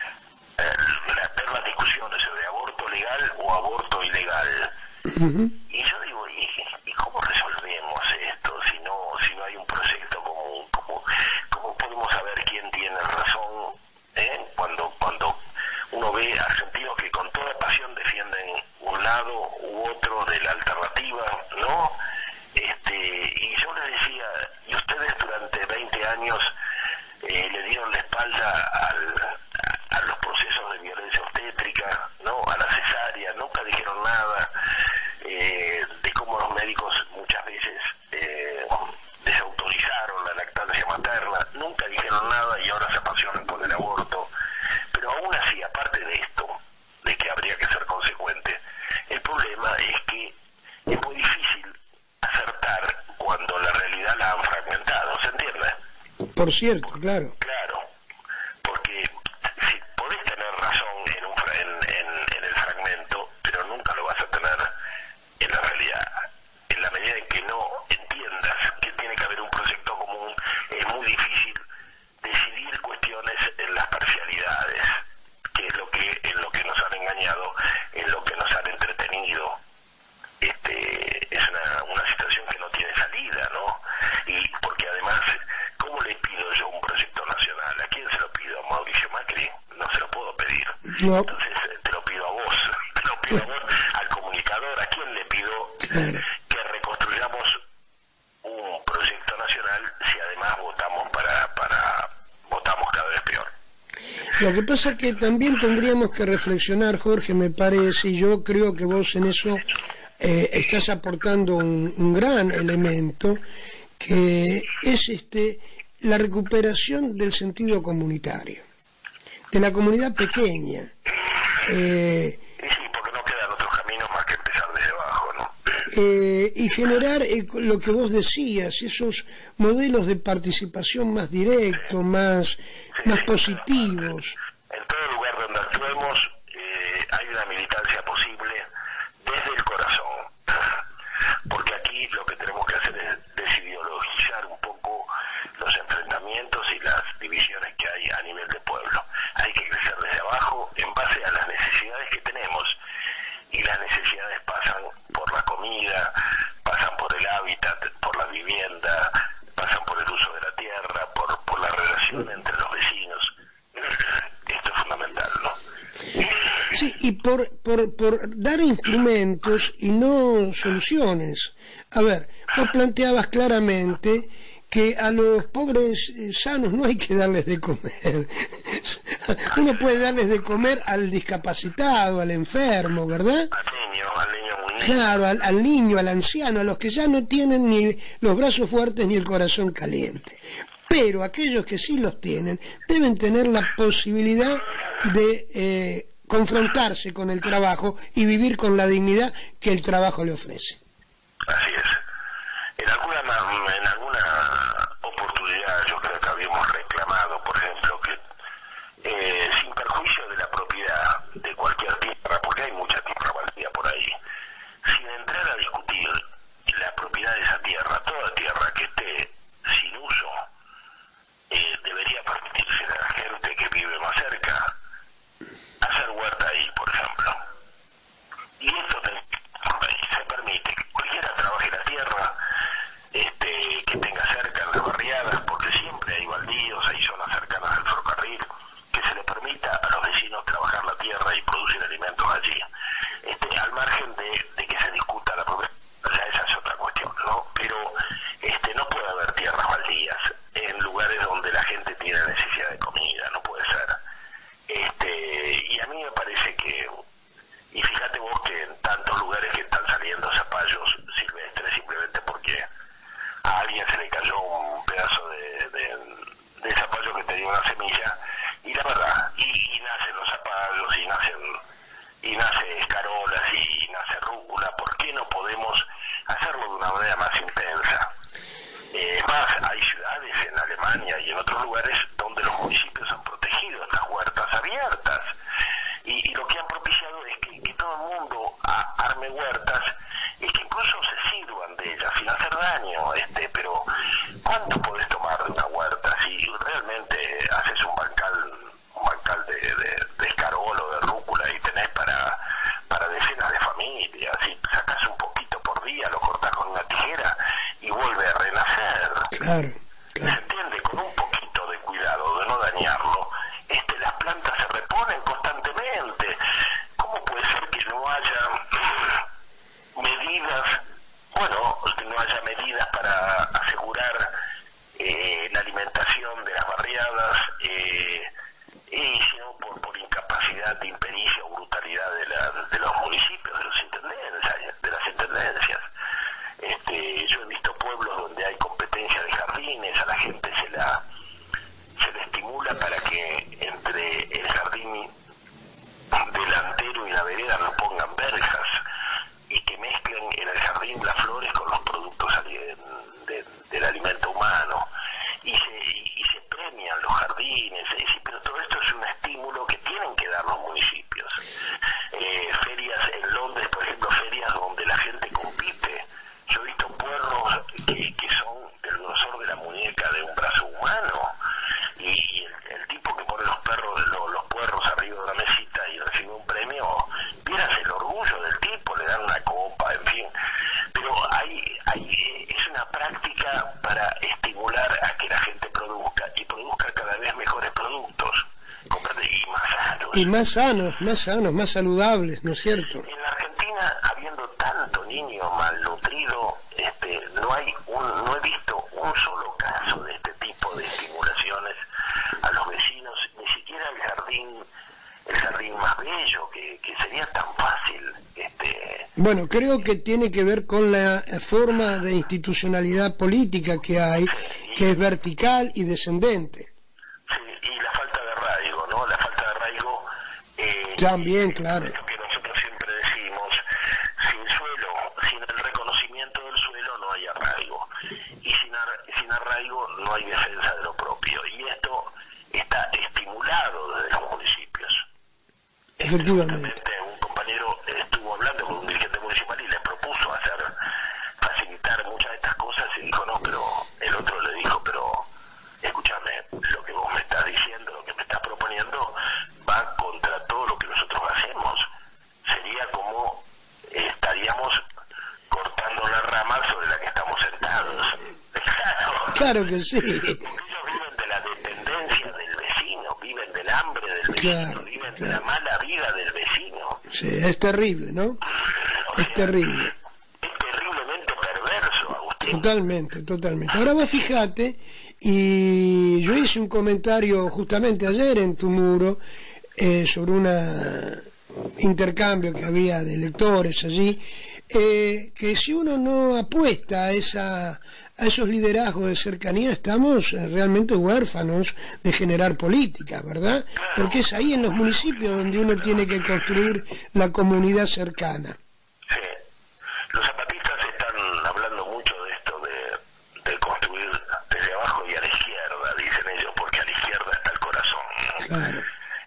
Speaker 4: ver las discusiones sobre aborto legal o aborto ilegal. Y yo digo, ¿y cómo resolvemos esto si no hay un proyecto común? ¿Cómo podemos saber quién tiene razón? Cuando uno ve a argentinos que con toda pasión defienden un lado u otro de la alternativa, ¿no? Y yo les decía, y ustedes durante 20 años le dieron la espalda a los procesos de violencia obstétrica, ¿no? A la cesárea, nunca dijeron nada de cómo los médicos muchas veces desautorizaron la lactancia materna, nunca dijeron nada y ahora se apasionan por el aborto. Pero aún así, aparte de esto, de que habría que ser consecuente, el problema es que es muy difícil acertar cuando la realidad la han fragmentado, ¿se entiende?
Speaker 1: Por cierto, claro.
Speaker 4: Claro, porque si podés tener razón en el fragmento, pero nunca lo vas a tener en la realidad. En la medida en que no entiendas que tiene que haber un proyecto común, es muy difícil decidir cuestiones en las parcialidades, que es en lo que nos han engañado, en lo que nos han entretenido. Es una situación que no tiene salida, ¿no? Y porque además, ¿cómo le pido yo un proyecto nacional? ¿A quién se lo pido? ¿A Mauricio Macri? No se lo puedo pedir.
Speaker 1: No.
Speaker 4: Entonces te lo pido a vos, al comunicador. ¿A quién le pido que reconstruyamos un proyecto nacional si además votamos
Speaker 1: Lo que pasa es que también tendríamos que reflexionar, Jorge, me parece, y yo creo que vos en eso estás aportando un gran elemento, que es la recuperación del sentido comunitario, de la comunidad pequeña.
Speaker 4: Sí, porque no quedan otros caminos más que empezar desde abajo, ¿no?
Speaker 1: Y generar lo que vos decías, esos modelos de participación más directos, más positivos.
Speaker 4: En todo lugar donde actuemos hay una militancia posible desde el corazón, porque aquí lo que tenemos que hacer es desideologizar un poco los enfrentamientos y las divisiones que hay a nivel de pueblo. Hay que crecer desde abajo en base a las necesidades que tenemos, y las necesidades pasan por la comida, pasan por el hábitat, por la vivienda, pasan por el uso de la tierra, por la relación entre los vecinos. Esto es fundamental, ¿no?
Speaker 1: Sí, y por dar instrumentos y no soluciones. A ver, vos planteabas claramente que a los pobres sanos no hay que darles de comer. Uno puede darles de comer al discapacitado, al enfermo, ¿verdad?
Speaker 4: Al niño muy niño.
Speaker 1: Claro, al niño, al anciano, a los que ya no tienen ni los brazos fuertes ni el corazón caliente. Pero aquellos que sí los tienen deben tener la posibilidad de confrontarse con el trabajo y vivir con la dignidad que el trabajo le ofrece.
Speaker 4: Así es. En alguna oportunidad yo creo que habíamos reclamado, por ejemplo, que sin perjuicio de la propiedad de cualquier tierra, porque hay mucha tierra baldía por ahí, sin entrar a discutir la propiedad de esa tierra, toda tierra que esté sin uso, debería permitirse a la gente que vive más cerca hacer huerta ahí, por ejemplo. Y esto se permite que cualquiera trabaje la tierra, que tenga cerca en las barriadas, porque siempre hay baldíos, hay zonas cercanas al ferrocarril, que se le permita a los vecinos trabajar la tierra y producir alimentos allí. Al margen de que se discuta la propiedad, ya esa es otra cuestión, ¿no? Pero no puede haber tierras baldías en lugares donde la gente tiene necesidad de comida, no puede ser. Y a mí me parece que, y fíjate vos que en tantos lugares que están saliendo zapallos silvestres simplemente porque a alguien se le cayó un pedazo de zapallo que tenía una semilla, y la verdad, y nacen los zapallos, y nace escarolas, y nace rúcula. ¿Por qué no podemos hacerlo de una manera más intensa? Más, hay ciudades en Alemania y en otros lugares donde los municipios han protegido estas huertas abiertas, y lo que han propiciado es que todo el mundo arme huertas y que incluso se sirvan de ellas sin hacer daño. Pero ¿cuánto podés tomar de una huerta si realmente haces un bancal de escarol o de rúcula y tenés para decenas de familias, y sacás un poquito por día, lo cortás con una tijera y vuelve a renacer?
Speaker 1: Claro.
Speaker 4: ¿Se entiende? Con un poquito de cuidado de no dañarlo, las plantas se reponen constantemente. ¿Cómo puede ser que no haya medidas para asegurar la alimentación de las barriadas, y sino por incapacidad, impericia o brutalidad de los municipios, de las intendencias? Yo he visto pueblos donde hay competencia de jardines, a la gente se le estimula para que entre el jardín delantero y la vereda no pongan verjas, y que mezclen en el jardín las flores con los productos del alimento humano, y se premian los jardines. Pero todo esto es un estímulo que tienen que dar los municipios. Ferias en Londres, por ejemplo, ferias donde la gente compite. Yo he visto puerros que son del grosor de la muñeca de un brazo humano, y el tipo que pone los puerros arriba de una mesita y recibe un premio, vieras el orgullo del tipo, le dan una copa, en fin. Pero es una práctica para estimular a que la gente produzca, y produzca cada vez mejores productos, y más sanos.
Speaker 1: Más sanos, más saludables, ¿no es cierto?
Speaker 4: En la Argentina, habiendo tanto niño malnutrido, no he visto un solo caso de este tipo de estimulaciones a los vecinos, ni siquiera el jardín
Speaker 1: Bueno, creo que tiene que ver con la forma de institucionalidad política que hay, que es vertical y descendente.
Speaker 4: Sí, y la falta de arraigo, ¿no? La falta de arraigo...
Speaker 1: También, claro.
Speaker 4: Lo que nosotros siempre decimos, sin suelo, sin el reconocimiento del suelo no hay arraigo. Y sin arraigo no hay defensa de lo propio. Y esto está estimulado desde los municipios.
Speaker 1: Efectivamente.
Speaker 4: Un compañero estuvo hablando con un dirigente municipal y le propuso facilitar muchas de estas cosas y dijo, no, pero el otro le dijo, pero escúchame, lo que vos me estás diciendo, lo que me estás proponiendo va contra todo lo que nosotros hacemos. Sería como estaríamos cortando la rama sobre la que estamos sentados.
Speaker 1: Claro que sí.
Speaker 4: Ellos viven de la dependencia del vecino, viven del hambre del vecino, viven de la mala vida del vecino.
Speaker 1: Sí, es terrible, ¿no? Es terrible.
Speaker 4: Es terriblemente perverso, Agustín.
Speaker 1: Totalmente. Ahora vos fijate, y yo hice un comentario justamente ayer en tu muro sobre un intercambio que había de lectores allí, que si uno no apuesta a esos liderazgos de cercanía, estamos realmente huérfanos de generar política, ¿verdad? Porque es ahí en los municipios donde uno tiene que construir la comunidad cercana.
Speaker 4: Sí, los zapatistas están hablando mucho de esto, de construir desde abajo y a la izquierda, dicen ellos, porque a la izquierda está el corazón, ¿no?
Speaker 1: Claro.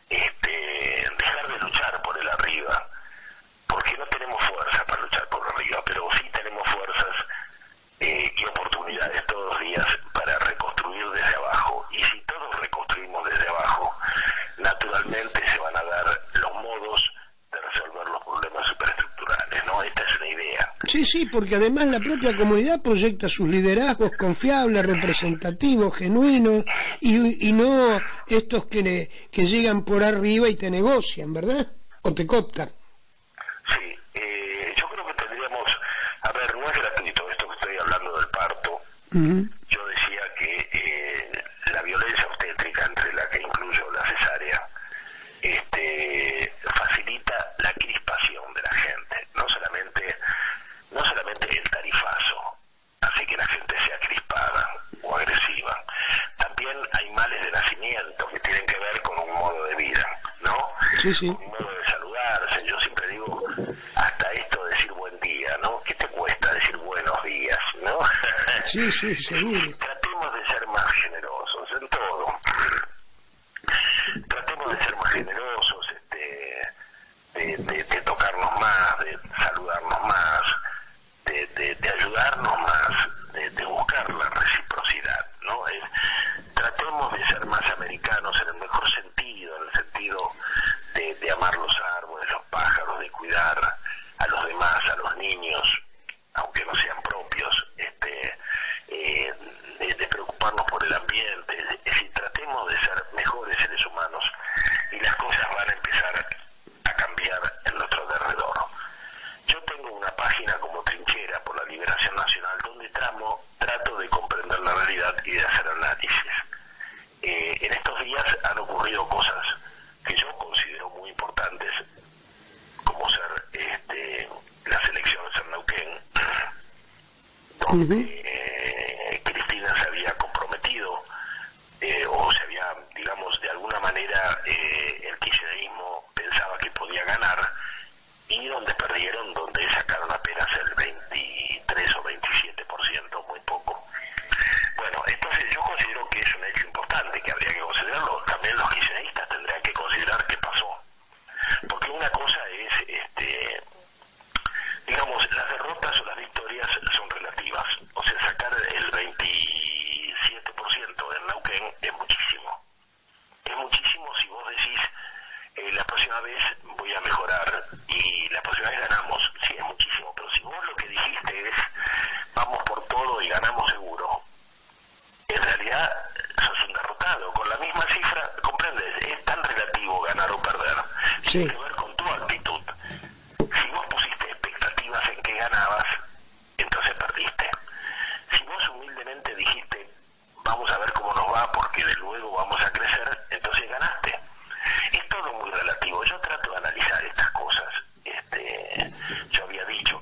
Speaker 4: Dejar de luchar por el arriba, porque no tenemos fuerza para luchar por el arriba, pero sí tenemos fuerzas y oportunidades todos los días para reconstruir desde abajo. Y si todos reconstruimos desde abajo, naturalmente se van a dar los modos de resolver los problemas superestructurales, ¿no? Esta es una idea.
Speaker 1: Sí, porque además la propia comunidad proyecta sus liderazgos confiables, representativos, genuinos, y no estos que llegan por arriba y te negocian, ¿verdad? O te cooptan.
Speaker 4: Sí, yo creo que tendríamos... A ver, no es gratuito esto que estoy hablando del parto. Yo decía que la violencia obstétrica, entre la que incluyo la cesárea, facilita la crispación de la gente. No solamente el tarifazo hace que la gente sea crispada o agresiva. También hay males de nacimiento que tienen que ver con un modo de vida, ¿no?
Speaker 1: Sí.
Speaker 4: Un modo de saludarse. Yo siempre digo, hasta esto de decir buen día, ¿no? ¿Qué te cuesta decir buenos días, no?
Speaker 1: Sí, seguro.
Speaker 4: Tratemos de ser más generosos en todo. Tratemos de ser más generosos, de tocarnos más, de saludarnos más, de ayudarnos más, de buscar la reciprocidad, ¿no? Tratemos de ser más americanos en el mejor sentido, en el sentido de amar los árboles, los pájaros, de cuidar a los demás, a los niños, aunque no sean propios, de preocuparnos por el ambiente. Es decir, tratemos de ser mejores seres humanos y las cosas van a empezar a cambiar en nuestro alrededor. Yo tengo una página como Trinchera por la Liberación Nacional donde trato de comprender la realidad y de hacer análisis. En estos días han ocurrido cosas que yo considero muy importantes, como ser las elecciones en Neuquén, donde Cristina se había comprometido o se había, digamos, de alguna manera el kirchnerismo pensaba que podía ganar, y donde perdieron, donde sacaron apenas el 23 o 27%, muy poco. Bueno, entonces yo considero que es un hecho importante que habría que considerarlo. También los kirchneristas tendrían que considerar qué pasó, porque una cosa es, digamos, las derrotas o las victorias son relativas. O sea, sacar el 27% en Neuquén es muchísimo. Es muchísimo si vos decís, la próxima vez voy a mejorar y la próxima vez ganamos. Sí, es muchísimo, pero si vos lo que dijiste es, vamos por todo y ganamos seguro, en realidad sos un derrotado. Con la misma cifra, ¿comprendes? Es tan relativo ganar o perder.
Speaker 1: Sí.
Speaker 4: Tiene que ver con tu actitud. Si vos pusiste expectativas en que ganabas, entonces perdiste. Si vos humildemente dijiste, vamos a ver cómo nos va porque de luego vamos a crecer, entonces ganaste. Es todo muy relativo. Yo trato de analizar estas cosas. Yo había dicho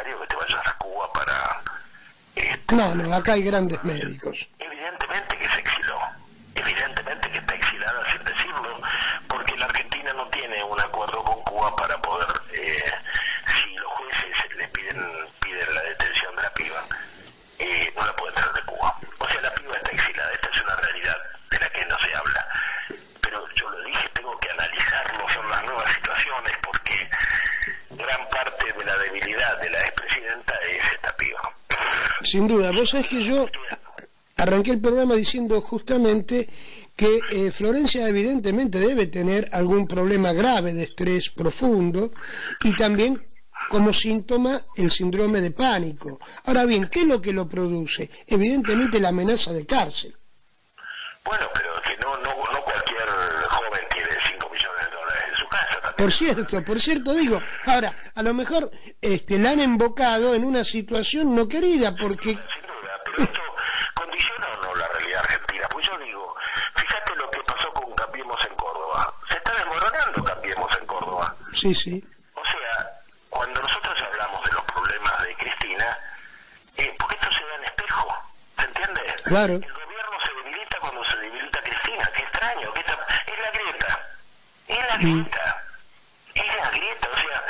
Speaker 4: necesario que te vayas a Cuba para...
Speaker 1: No, acá hay grandes médicos.
Speaker 4: Evidentemente que se exiló, evidentemente que está exilada sin decirlo, porque la Argentina no tiene un acuerdo con Cuba para poder, si los jueces le piden la detención de la piba, no la pueden traer de Cuba. O sea, la piba está exilada, esta es una realidad de la que no se habla. Pero yo lo dije, tengo que analizarlo, son las nuevas situaciones, porque gran parte de la debilidad de la expresidenta es esta piba.
Speaker 1: Sin duda, vos sabés que yo arranqué el programa diciendo justamente que Florencia evidentemente debe tener algún problema grave de estrés profundo y también como síntoma el síndrome de pánico. Ahora bien, ¿qué es lo que lo produce? Evidentemente la amenaza de cárcel.
Speaker 4: Bueno, pero que no cualquier joven tiene 5 millones de dólares en su casa también.
Speaker 1: Por cierto, digo, ahora, a lo mejor la han embocado en una situación no querida, porque...
Speaker 4: Sin duda, pero esto condiciona o no la realidad argentina. Pues yo digo, fíjate lo que pasó con Cambiemos en Córdoba. Se está desmoronando Cambiemos en Córdoba.
Speaker 1: Sí.
Speaker 4: O sea, cuando nosotros hablamos de los problemas de Cristina, porque esto se da en espejo, ¿se entiende?
Speaker 1: Claro.
Speaker 4: El gobierno se debilita cuando se debilita Cristina. Qué extraño, es la grieta. Es la grieta, o sea,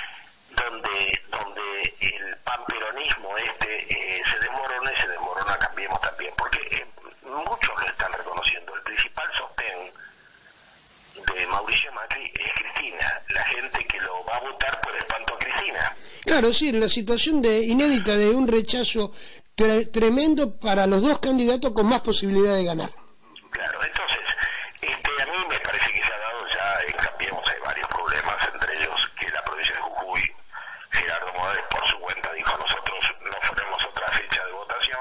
Speaker 4: donde el panperonismo se desmorona Cambiemos también, porque muchos lo están reconociendo. El principal sostén de Mauricio Macri es Cristina, la gente que lo va a votar por espanto a Cristina.
Speaker 1: Claro, sí, la situación inédita de un rechazo tremendo para los dos candidatos con más posibilidad de ganar.
Speaker 4: Claro, entonces, a mí me parece que se ha dado ya en Cambiemos hay varios problemas, entre ellos que la provincia de Jujuy, Gerardo Morales por su cuenta dijo, nosotros no ponemos otra fecha de votación,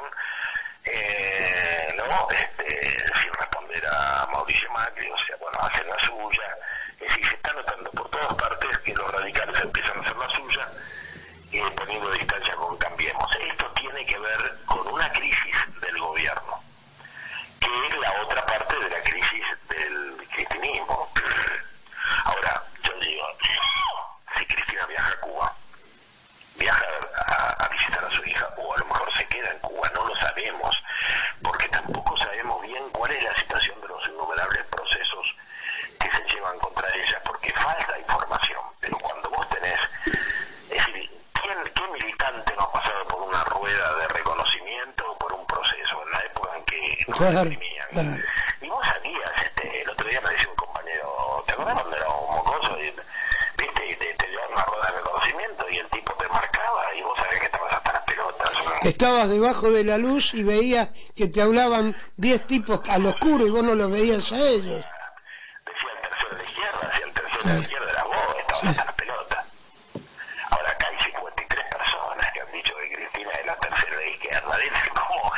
Speaker 4: sin responder a Mauricio Macri, o sea, bueno, hacen la suya, es decir, se está notando por todas partes que los radicales empiezan a hacer la suya, poniendo distancia con Cambiemos. Esto tiene que ver con una crisis del gobierno, que es la otra parte de la crisis del cristinismo. Ahora, yo digo, si Cristina viaja a Cuba, viaja a visitar a su hija, o a lo mejor se queda en Cuba, no lo sabemos, porque tampoco sabemos bien cuál es la situación de los innumerables procesos que se llevan contra ella, porque falta información. Pero cuando vos tenés, es decir, ¿qué militante no ha pasado por una rueda de reconocimiento o por un proceso en la época en que nos reprimían?
Speaker 1: Claro.
Speaker 4: Y vos sabías, el otro día me decía un compañero, ¿te acordás cuando era un mocoso? ¿Viste? Y te llevaban una rueda de reconocimiento y el tipo te marcaba y vos sabías que estabas hasta las pelotas.
Speaker 1: Estabas debajo de la luz y veías que te hablaban 10 tipos al oscuro y vos no los veías a ellos.
Speaker 4: Decía el tercero de la izquierda, decía el tercero de la izquierda era vos, estabas hasta las pelotas. Ahora acá hay 53 personas que han dicho que Cristina es la tercera de la izquierda. ¿Cómo?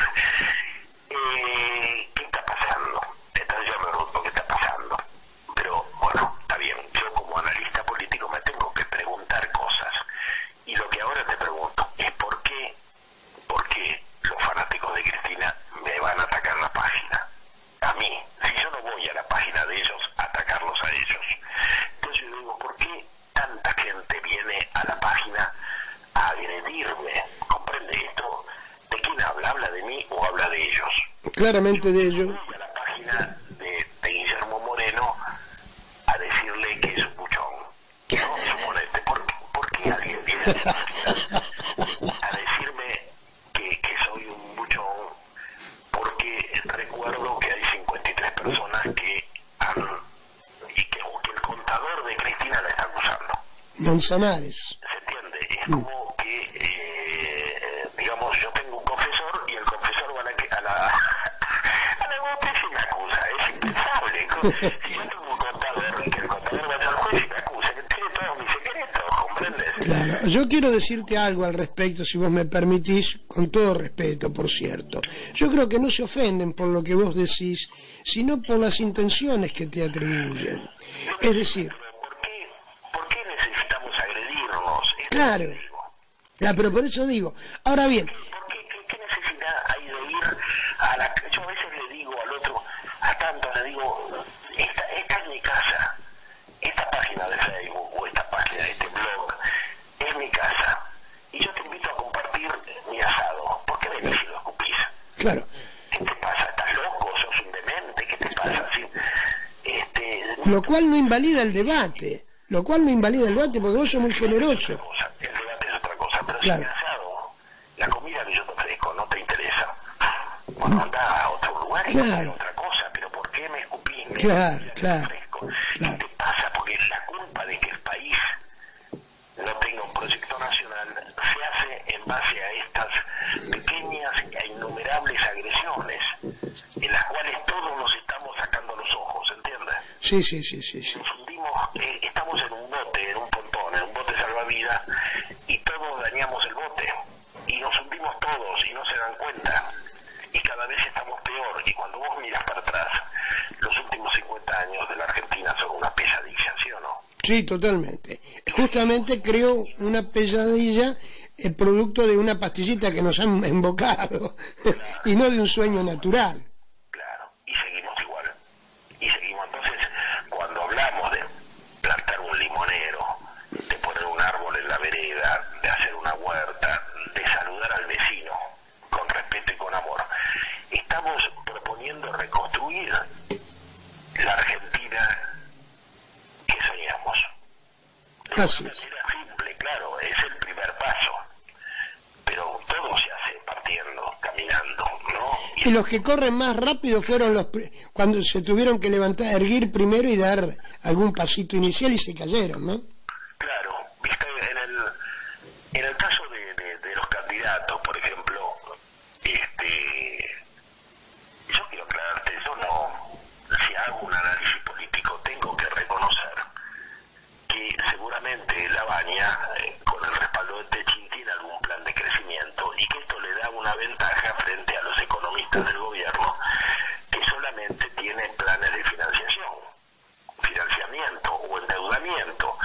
Speaker 4: ¿Qué está pasando? Entonces yo me pregunto qué está pasando. Pero bueno, está bien, yo como analista político me tengo que preguntar cosas. Y lo que ahora te pregunto es por qué los fanáticos de Cristina me van a atacar la página. A mí, si yo no voy a la página de ellos a atacarlos a ellos. Entonces yo digo, ¿por qué tanta gente viene a la página a agredirme? ¿Comprende esto? ¿De quién habla? ¿Habla de mí o habla de ellos?
Speaker 1: Claramente de ellos.
Speaker 4: Voy a la página de Guillermo Moreno a decirle que es un buchón. No, suponete, ¿por qué alguien viene a la página a decirme que soy un buchón? Porque recuerdo que hay 53 personas que el contador de Cristina la está acusando.
Speaker 1: Manzanares.
Speaker 4: ¿Se entiende? Es como que, digamos, yo tengo un confesor y el confesor va a la juez y me acusa. Es impensable. Si yo tengo un contador y que el contador vaya al juez y me acusa, que tiene todos mis secretos, ¿comprendes?
Speaker 1: Claro, yo quiero decirte algo al respecto, si vos me permitís, con todo respeto, por cierto. Yo creo que no se ofenden por lo que vos decís, sino por las intenciones que te atribuyen. Es decir...
Speaker 4: ¿Por qué necesitamos agredirnos?
Speaker 1: Claro, pero por eso digo. Ahora bien...
Speaker 4: ¿Qué necesidad hay de ir a la... Yo a veces le digo al otro, a tanto le digo, esta es mi casa, esta página de Facebook o esta página, este blog, es mi casa. Y yo te invito
Speaker 1: Claro.
Speaker 4: ¿Qué te pasa? ¿Estás loco? ¿Sos un demente? ¿Qué te pasa? ¿Sí?
Speaker 1: Lo cual no invalida el debate. Porque vos sos muy generoso.
Speaker 4: El debate es otra cosa. Pero
Speaker 1: claro.
Speaker 4: Si cansado, la comida que yo te ofrezco no te interesa. Bueno, anda a otro lugar y
Speaker 1: claro.
Speaker 4: otra cosa. Pero ¿por qué me escupís?
Speaker 1: Claro.
Speaker 4: ¿Qué te pasa? Porque la culpa de que el país no tenga un proyecto nacional se hace en base a estas pequeñas e innumerables agresiones en las cuales todos nos estamos sacando los ojos, ¿entiendes?
Speaker 1: Sí.
Speaker 4: Nos hundimos, estamos en un bote, en un pontón, en un bote salvavidas, y todos dañamos el bote y nos hundimos todos y no se dan cuenta, y cada vez estamos peor. Y cuando vos miras para atrás, los últimos 50 años de la Argentina son una pesadilla, ¿sí o no?
Speaker 1: Sí, totalmente. Justamente creo una pesadilla producto de una pastillita que nos han embocado, claro. Y no de un sueño natural.
Speaker 4: Claro, y seguimos igual. Entonces, cuando hablamos de plantar un limonero, de poner un árbol en la vereda, de hacer una huerta, de saludar al vecino con respeto y con amor, estamos proponiendo reconstruir la Argentina que soñamos.
Speaker 1: Así es.
Speaker 4: Era simple, claro, es el primer paso, pero todo se hace partiendo, caminando, ¿no?
Speaker 1: Y los que corren más rápido fueron cuando se tuvieron que erguir primero y dar algún pasito inicial y se cayeron, ¿no?
Speaker 4: Claro, viste, en el caso de los candidatos, por ejemplo, yo quiero aclararte, yo no, si hago un análisis político, tengo que reconocer que seguramente Labaña, con el respaldo de Techin, tiene algún plan de crecimiento, y que esto le da una ventaja frente a los economistas del gobierno, que solamente tienen planes de financiamiento o endeudamiento.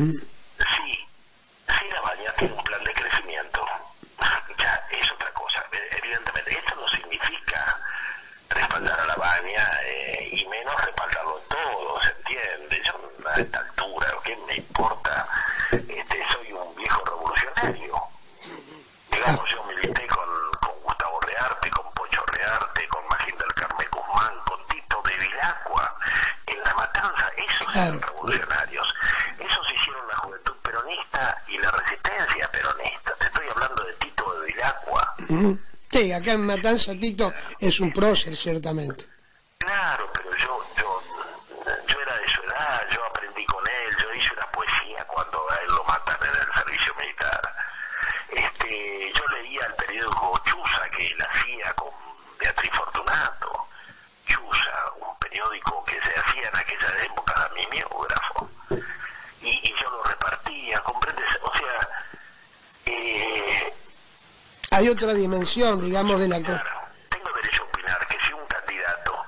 Speaker 4: Si Labaña tiene un plan de crecimiento, ya es otra cosa. Evidentemente, esto no significa respaldar a Labaña, y menos respaldarlo en todo, ¿se entiende? Yo a esta altura, ¿qué me importa? Soy un viejo revolucionario. Digamos, yo milité con Gustavo Rearte, con Pocho Rearte, con Magín del Carmen Guzmán, con Tito de Vilacqua, en La Matanza. Esos son revolucionarios. Esos hicieron la juventud peronista y la resistencia peronista. Te estoy hablando de Tito de Vilacqua.
Speaker 1: Sí, acá en Matanza Tito es un prócer, ciertamente.
Speaker 4: Claro, pero yo era de su edad, yo aprendí con él, yo hice una poesía cuando a él lo matan en el servicio militar. Yo leía el periódico Chuza, que él hacía con Beatriz Fortunato. Chuza, un periódico que se hacía en aquella época, mimeógrafo. Y yo lo repartía, ¿comprendes? O sea,
Speaker 1: hay otra dimensión, digamos, de la cosa.
Speaker 4: Claro, tengo derecho a opinar que si un candidato,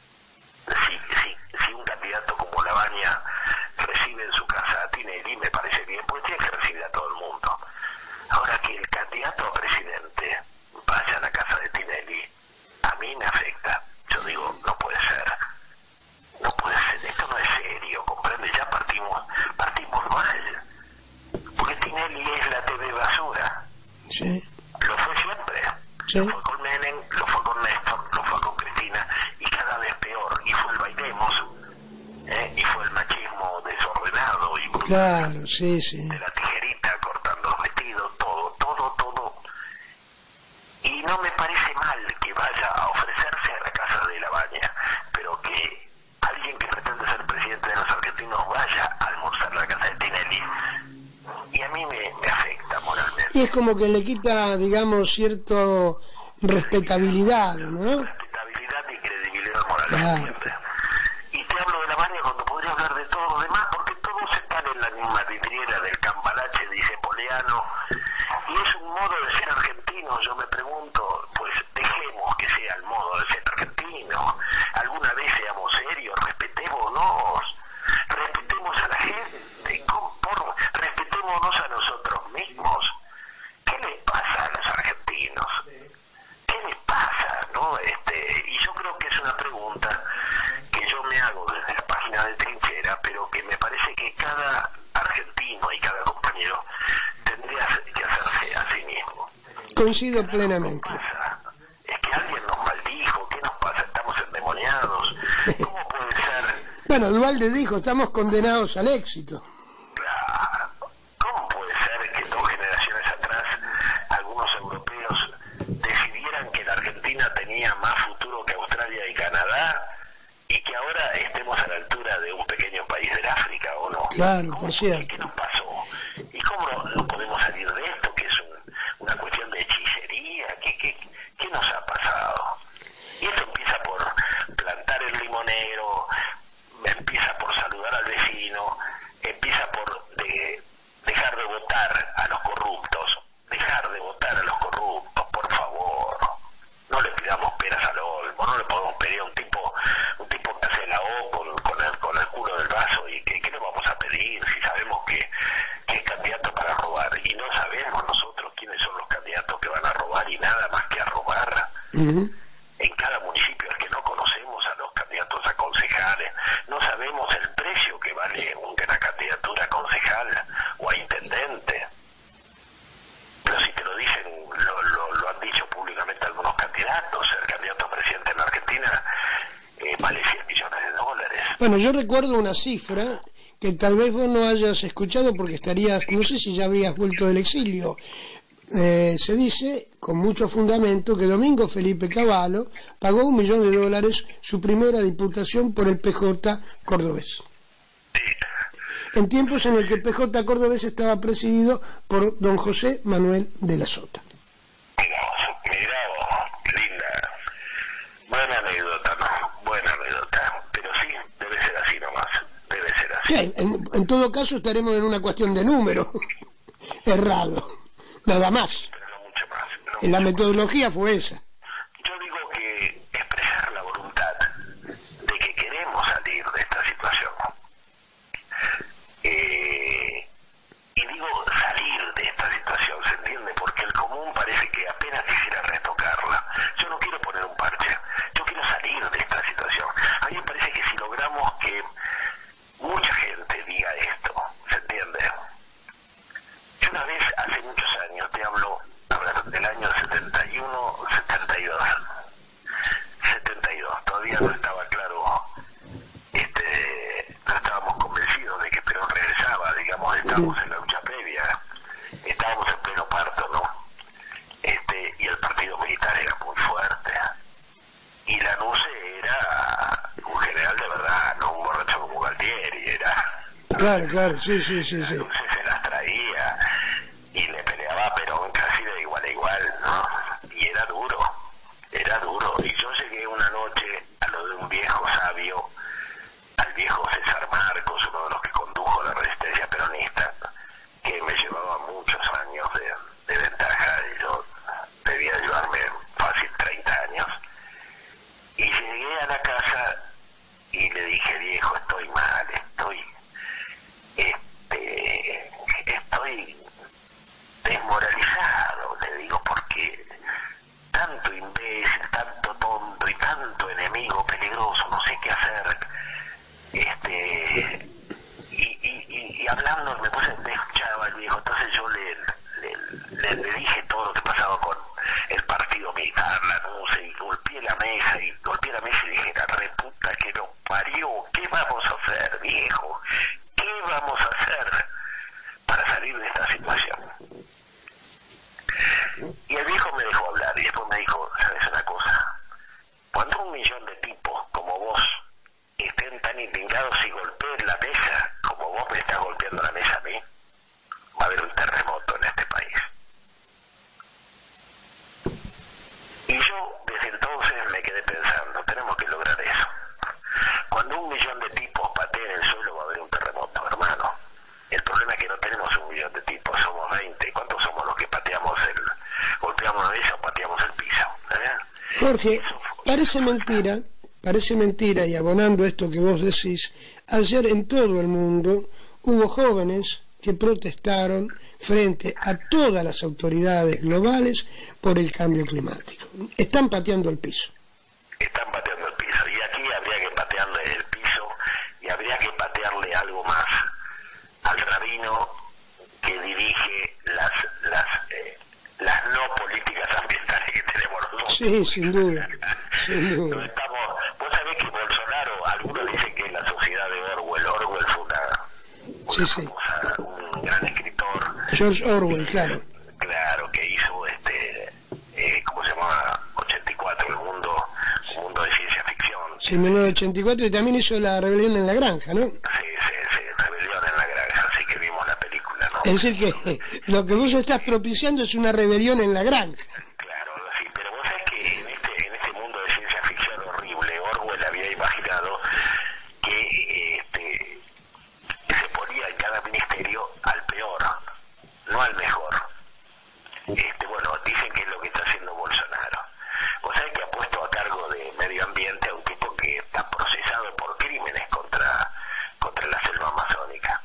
Speaker 4: si un candidato como Labaña recibe en su casa a Tinelli, me parece bien, pues tiene que recibir a todo el mundo. Ahora, que el candidato a presidente vaya a la casa de Tinelli, a mí me afecta. Yo digo, no puede ser, esto no es serio, ¿comprende? Ya partimos mal, porque Tinelli es la TV basura.
Speaker 1: Sí.
Speaker 4: Lo fue siempre. Sí. Lo fue con Menem, lo fue con Néstor, lo fue con Cristina, y cada vez peor. Y fue el bailemos, y fue el machismo desordenado y brutal.
Speaker 1: Claro, sí.
Speaker 4: De la tijerita cortando los vestidos, todo. Y no me parece mal que vaya a ofrecerse a la casa de Labaña, pero que alguien que pretende ser presidente de los argentinos vaya a almorzar a la casa de Tinelli, y a mí me afecta moralmente.
Speaker 1: Y es como que le quita, digamos, cierto respetabilidad, ¿no?
Speaker 4: Respetabilidad y credibilidad moral. Siempre. Y te hablo de Labaña cuando podría hablar de todo lo demás, porque todos están en la misma vidriera del cambalache, dice Poleano, y es un modo de ser argentino. Yo me pregunto, pues dejemos que sea el modo de ser argentino. Alguna vez seamos serios, respetémonos a la gente, respetémonos a nosotros mismos. ¿Qué les pasa a los argentinos? ¿Qué les pasa, no? Y yo creo que es una pregunta que yo me hago desde la página de Trinchera, pero que me parece que cada argentino y cada compañero tendría que hacerse a sí mismo.
Speaker 1: Coincido plenamente.
Speaker 4: Lo que pasa es que alguien
Speaker 1: Bueno, Duhalde dijo, estamos condenados al éxito.
Speaker 4: Claro. ¿Cómo puede ser que 2 generaciones atrás algunos europeos decidieran que la Argentina tenía más futuro que Australia y Canadá y que ahora estemos a la altura de un pequeño país del África, o no?
Speaker 1: Claro, por cierto.
Speaker 4: ¿Qué nos pasó? ¿Y cómo no podemos salir de esto, que es una cuestión de hechicería? ¿Qué nos ha pasado? Y esto empieza por plantar el limonero, empieza por saludar al vecino, empieza por dejar de votar a los corruptos, por favor. No le pidamos peras al olmo, no le podemos pedir a un tipo que hace la O con el culo del vaso. ¿Y qué le vamos a pedir si sabemos que es candidato para robar? Y no sabemos nosotros quiénes son los candidatos que van a robar y nada más que a robar.
Speaker 1: Uh-huh.
Speaker 4: En cada municipio es que no conocemos a los candidatos a concejales, no sabemos el precio que vale una candidatura a concejal o a intendente. Pero si te lo dicen, lo han dicho públicamente algunos candidatos, el candidato a presidente en la Argentina vale $100 millones.
Speaker 1: Bueno, yo recuerdo una cifra que tal vez vos no hayas escuchado porque estarías, no sé si ya habías vuelto del exilio. Se dice, con mucho fundamento, que Domingo Felipe Cavallo pagó $1 millón su primera diputación por el PJ cordobés. En tiempos en el que el PJ cordobés estaba presidido por don José Manuel de la Sota.
Speaker 4: Mirá vos, linda. Buena anécdota, ¿no? Buena anécdota. Pero sí, debe ser así nomás. Debe ser así.
Speaker 1: Sí, en todo caso estaremos en una cuestión de número. Errado. Nada más.
Speaker 4: Pero no mucho más. No
Speaker 1: En la
Speaker 4: mucho
Speaker 1: metodología
Speaker 4: más.
Speaker 1: fue esa.
Speaker 4: Yo digo que expresar la voluntad de que queremos salir de esta situación. Y digo salir de esta situación, ¿se entiende? Porque el común parece que apenas quisiera retocarla. Yo no quiero poner un parche, yo quiero salir de esta situación. A mí me parece que si logramos que mucha gente diga esto, ¿se entiende? Yo una vez, hace muchos años, te hablo, del año 71, 72, todavía no estaba claro, no estábamos convencidos de que Perón regresaba, digamos, estábamos en la lucha previa, estábamos en pleno parto, ¿no? Y el partido militar era muy fuerte, y Lanuse era un general de verdad, no un borracho como Galtieri, era...
Speaker 1: Claro, sí.
Speaker 4: Lanuse se las traía y le peleaba a Perón casi de igual a igual, ¿no? Y era duro, y yo llegué una noche a lo de un viejo sabio, al viejo César Marcos, uno de los que condujo la resistencia peronista, que me llevaba muchos años de ventaja, y yo debía llevarme fácil 30 años, y llegué a la casa y le dije: viejo, estoy mal, estoy desmoralizado, le digo, porque tanto imbécil, tanto tonto y tanto enemigo peligroso, no sé qué hacer. Y hablando, me escuchaba el viejo, entonces yo le dije todo lo que pasaba con el partido militar, Lanuse, y golpeé la mesa y dije: la reputa que nos parió, ¿qué vamos a hacer, viejo? ¿Qué vamos a hacer para salir de esta situación? Y el viejo me dejó hablar y después me dijo: ¿sabes una cosa? Cuando 1 millón de tipos como vos estén tan indignados y golpeen la mesa como vos me estás golpeando la mesa a mí, va a haber un terremoto en este país. Y yo desde entonces me quedé pensando: tenemos que lograr eso. Cuando 1 millón de tipos pateen el suelo va a haber un terremoto, hermano. El problema es que no tenemos 1 millón de tipos, somos 20. ¿Cuántos somos los que golpeamos la mesa o pateamos el piso?
Speaker 1: Jorge, parece mentira, y abonando esto que vos decís, ayer en todo el mundo hubo jóvenes que protestaron frente a todas las autoridades globales por el cambio climático. Están pateando el piso.
Speaker 4: Están pateando el piso, y aquí habría que patearle el piso, y habría que patearle algo más al rabino que dirige las no políticas ambientales que tenemos nosotros.
Speaker 1: Sí, sin duda.
Speaker 4: Vos sabés que Bolsonaro, algunos dicen que es la sociedad un gran escritor.
Speaker 1: George Orwell, claro.
Speaker 4: Claro, que hizo ¿cómo se llama? 84, un mundo de ciencia ficción.
Speaker 1: Sí, 1984, y también hizo La Rebelión en la Granja, ¿no?
Speaker 4: Sí, Rebelión en la Granja, así que vimos la película, ¿no?
Speaker 1: Es decir, que lo que vos estás propiciando es una rebelión en la granja.
Speaker 4: Claro, sí, pero vos sabés que en este mundo de ciencia ficción horrible, Orwell había imaginado que se ponía en cada ministerio al peor, no al mejor. Bueno, dicen que es lo que está haciendo Bolsonaro. Vos sabés que ha puesto a cargo de medio ambiente a un tipo que está procesado por crímenes contra la selva amazónica.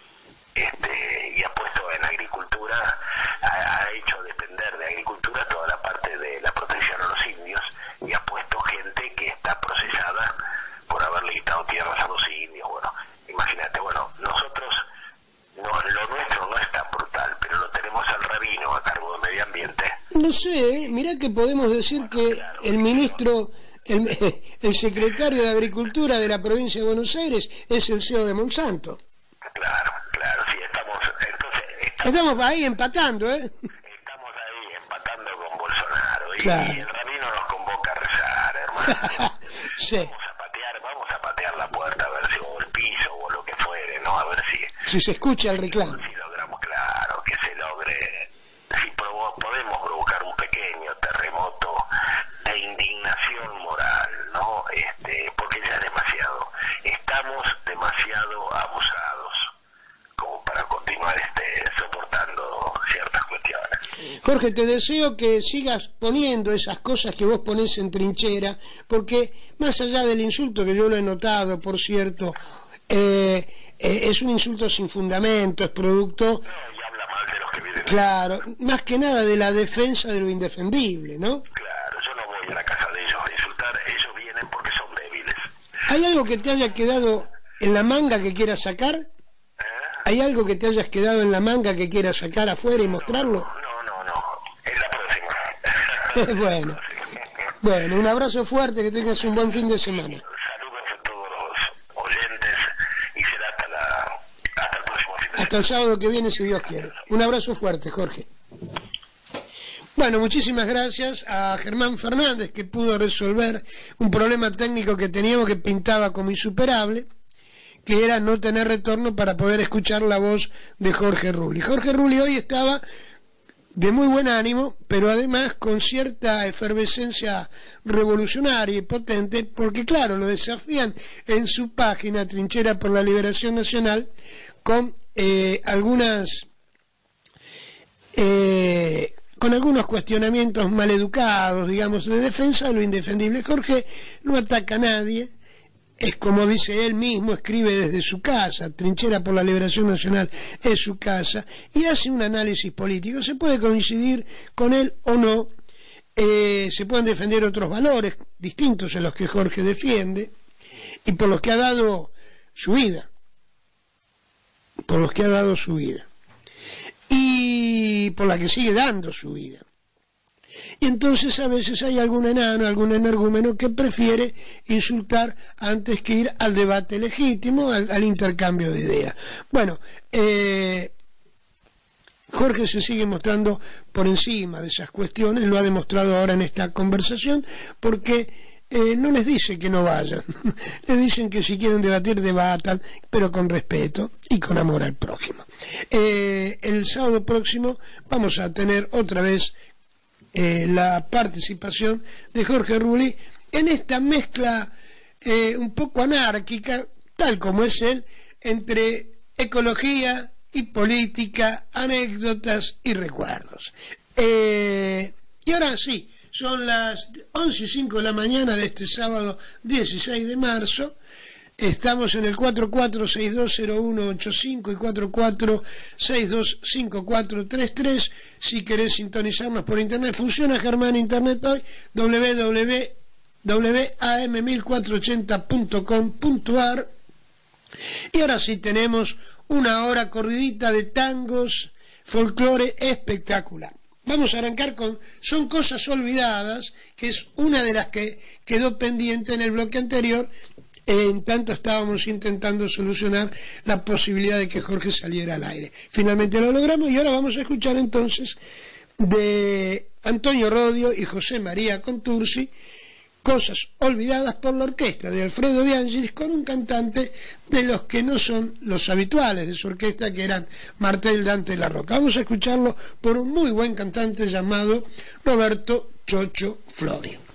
Speaker 4: Y ha puesto en agricultura, ha hecho depender de agricultura toda la parte de la protección a los indios, y ha puesto gente que está procesada por haberle quitado tierras a los indios. Bueno, imagínate, nosotros, lo nuestro no es tan brutal, pero lo tenemos al rabino a cargo de medio ambiente.
Speaker 1: No sé, mirá que podemos decir que
Speaker 4: claro,
Speaker 1: el ministro, el secretario de Agricultura de la provincia de Buenos Aires es el CEO de Monsanto.
Speaker 4: Claro, sí,
Speaker 1: Estamos ahí empatando,
Speaker 4: Estamos ahí empatando con Bolsonaro,
Speaker 1: claro.
Speaker 4: Y el rabino nos convoca a rezar, hermano.
Speaker 1: Sí.
Speaker 4: Vamos a patear la puerta a ver si, o el piso o lo que fuere, ¿no? A ver
Speaker 1: si se escucha el reclamo.
Speaker 4: Si logramos, claro, que se logre, si podemos provocar un pequeño terremoto de indignación moral, ¿no? Porque ya es demasiado. Estamos demasiado abusados como para continuar soportando ciertas cuestiones.
Speaker 1: Jorge, te deseo que sigas poniendo esas cosas que vos ponés en trinchera, porque más allá del insulto, que yo lo he notado, por cierto, es un insulto sin fundamento, es producto...
Speaker 4: Y habla mal de los que viven.
Speaker 1: Claro, más que nada de la defensa de lo indefendible, ¿no?
Speaker 4: Claro, yo no voy a la casa de ellos a insultar, ellos vienen porque son débiles.
Speaker 1: ¿Hay algo que te haya quedado en la manga que quieras sacar? ¿Hay algo que te hayas quedado en la manga que quieras sacar afuera y mostrarlo?
Speaker 4: No, es la próxima.
Speaker 1: Bueno, un abrazo fuerte, que tengas un buen fin de semana.
Speaker 4: Saludos a todos los oyentes y será hasta el próximo fin de semana.
Speaker 1: Hasta el sábado que viene, si Dios quiere. Un abrazo fuerte, Jorge. Bueno, muchísimas gracias a Germán Fernández, que pudo resolver un problema técnico que teníamos, que pintaba como insuperable, que era no tener retorno para poder escuchar la voz de Jorge Rulli. Jorge Rulli hoy estaba de muy buen ánimo, pero además con cierta efervescencia revolucionaria y potente, porque claro, lo desafían en su página Trinchera por la Liberación Nacional con algunos cuestionamientos maleducados, digamos, de defensa de lo indefendible. Jorge no ataca a nadie, es como dice él mismo, escribe desde su casa, Trinchera por la Liberación Nacional es su casa, y hace un análisis político. Se puede coincidir con él o no, se pueden defender otros valores distintos a los que Jorge defiende, y por los que ha dado su vida, y por la que sigue dando su vida. Y entonces a veces hay algún enano, algún energúmeno que prefiere insultar antes que ir al debate legítimo, al intercambio de ideas. Bueno, Jorge se sigue mostrando por encima de esas cuestiones, lo ha demostrado ahora en esta conversación, porque no les dice que no vayan, les dicen que si quieren debatir, debatan, pero con respeto y con amor al prójimo. El sábado próximo vamos a tener otra vez la participación de Jorge Rulli en esta mezcla un poco anárquica, tal como es él, entre ecología y política, anécdotas y recuerdos. Y ahora sí, son las 11:05 de la mañana de este sábado 16 de marzo. Estamos en el 44620185 y 44625433. Si querés sintonizarnos por internet, funciona Germán Internet hoy, www.am1480.com.ar. Y ahora sí tenemos una hora corridita de tangos, folclore espectacular. Vamos a arrancar con Son Cosas Olvidadas, que es una de las que quedó pendiente en el bloque anterior, En tanto estábamos intentando solucionar la posibilidad de que Jorge saliera al aire. Finalmente lo logramos y ahora vamos a escuchar entonces de Antonio Rodio y José María Contursi, Cosas olvidadas por la orquesta de Alfredo De Angelis, con un cantante de los que no son los habituales de su orquesta, que eran Martel Dante La Roca. Vamos a escucharlo por un muy buen cantante llamado Roberto Chocho Florio.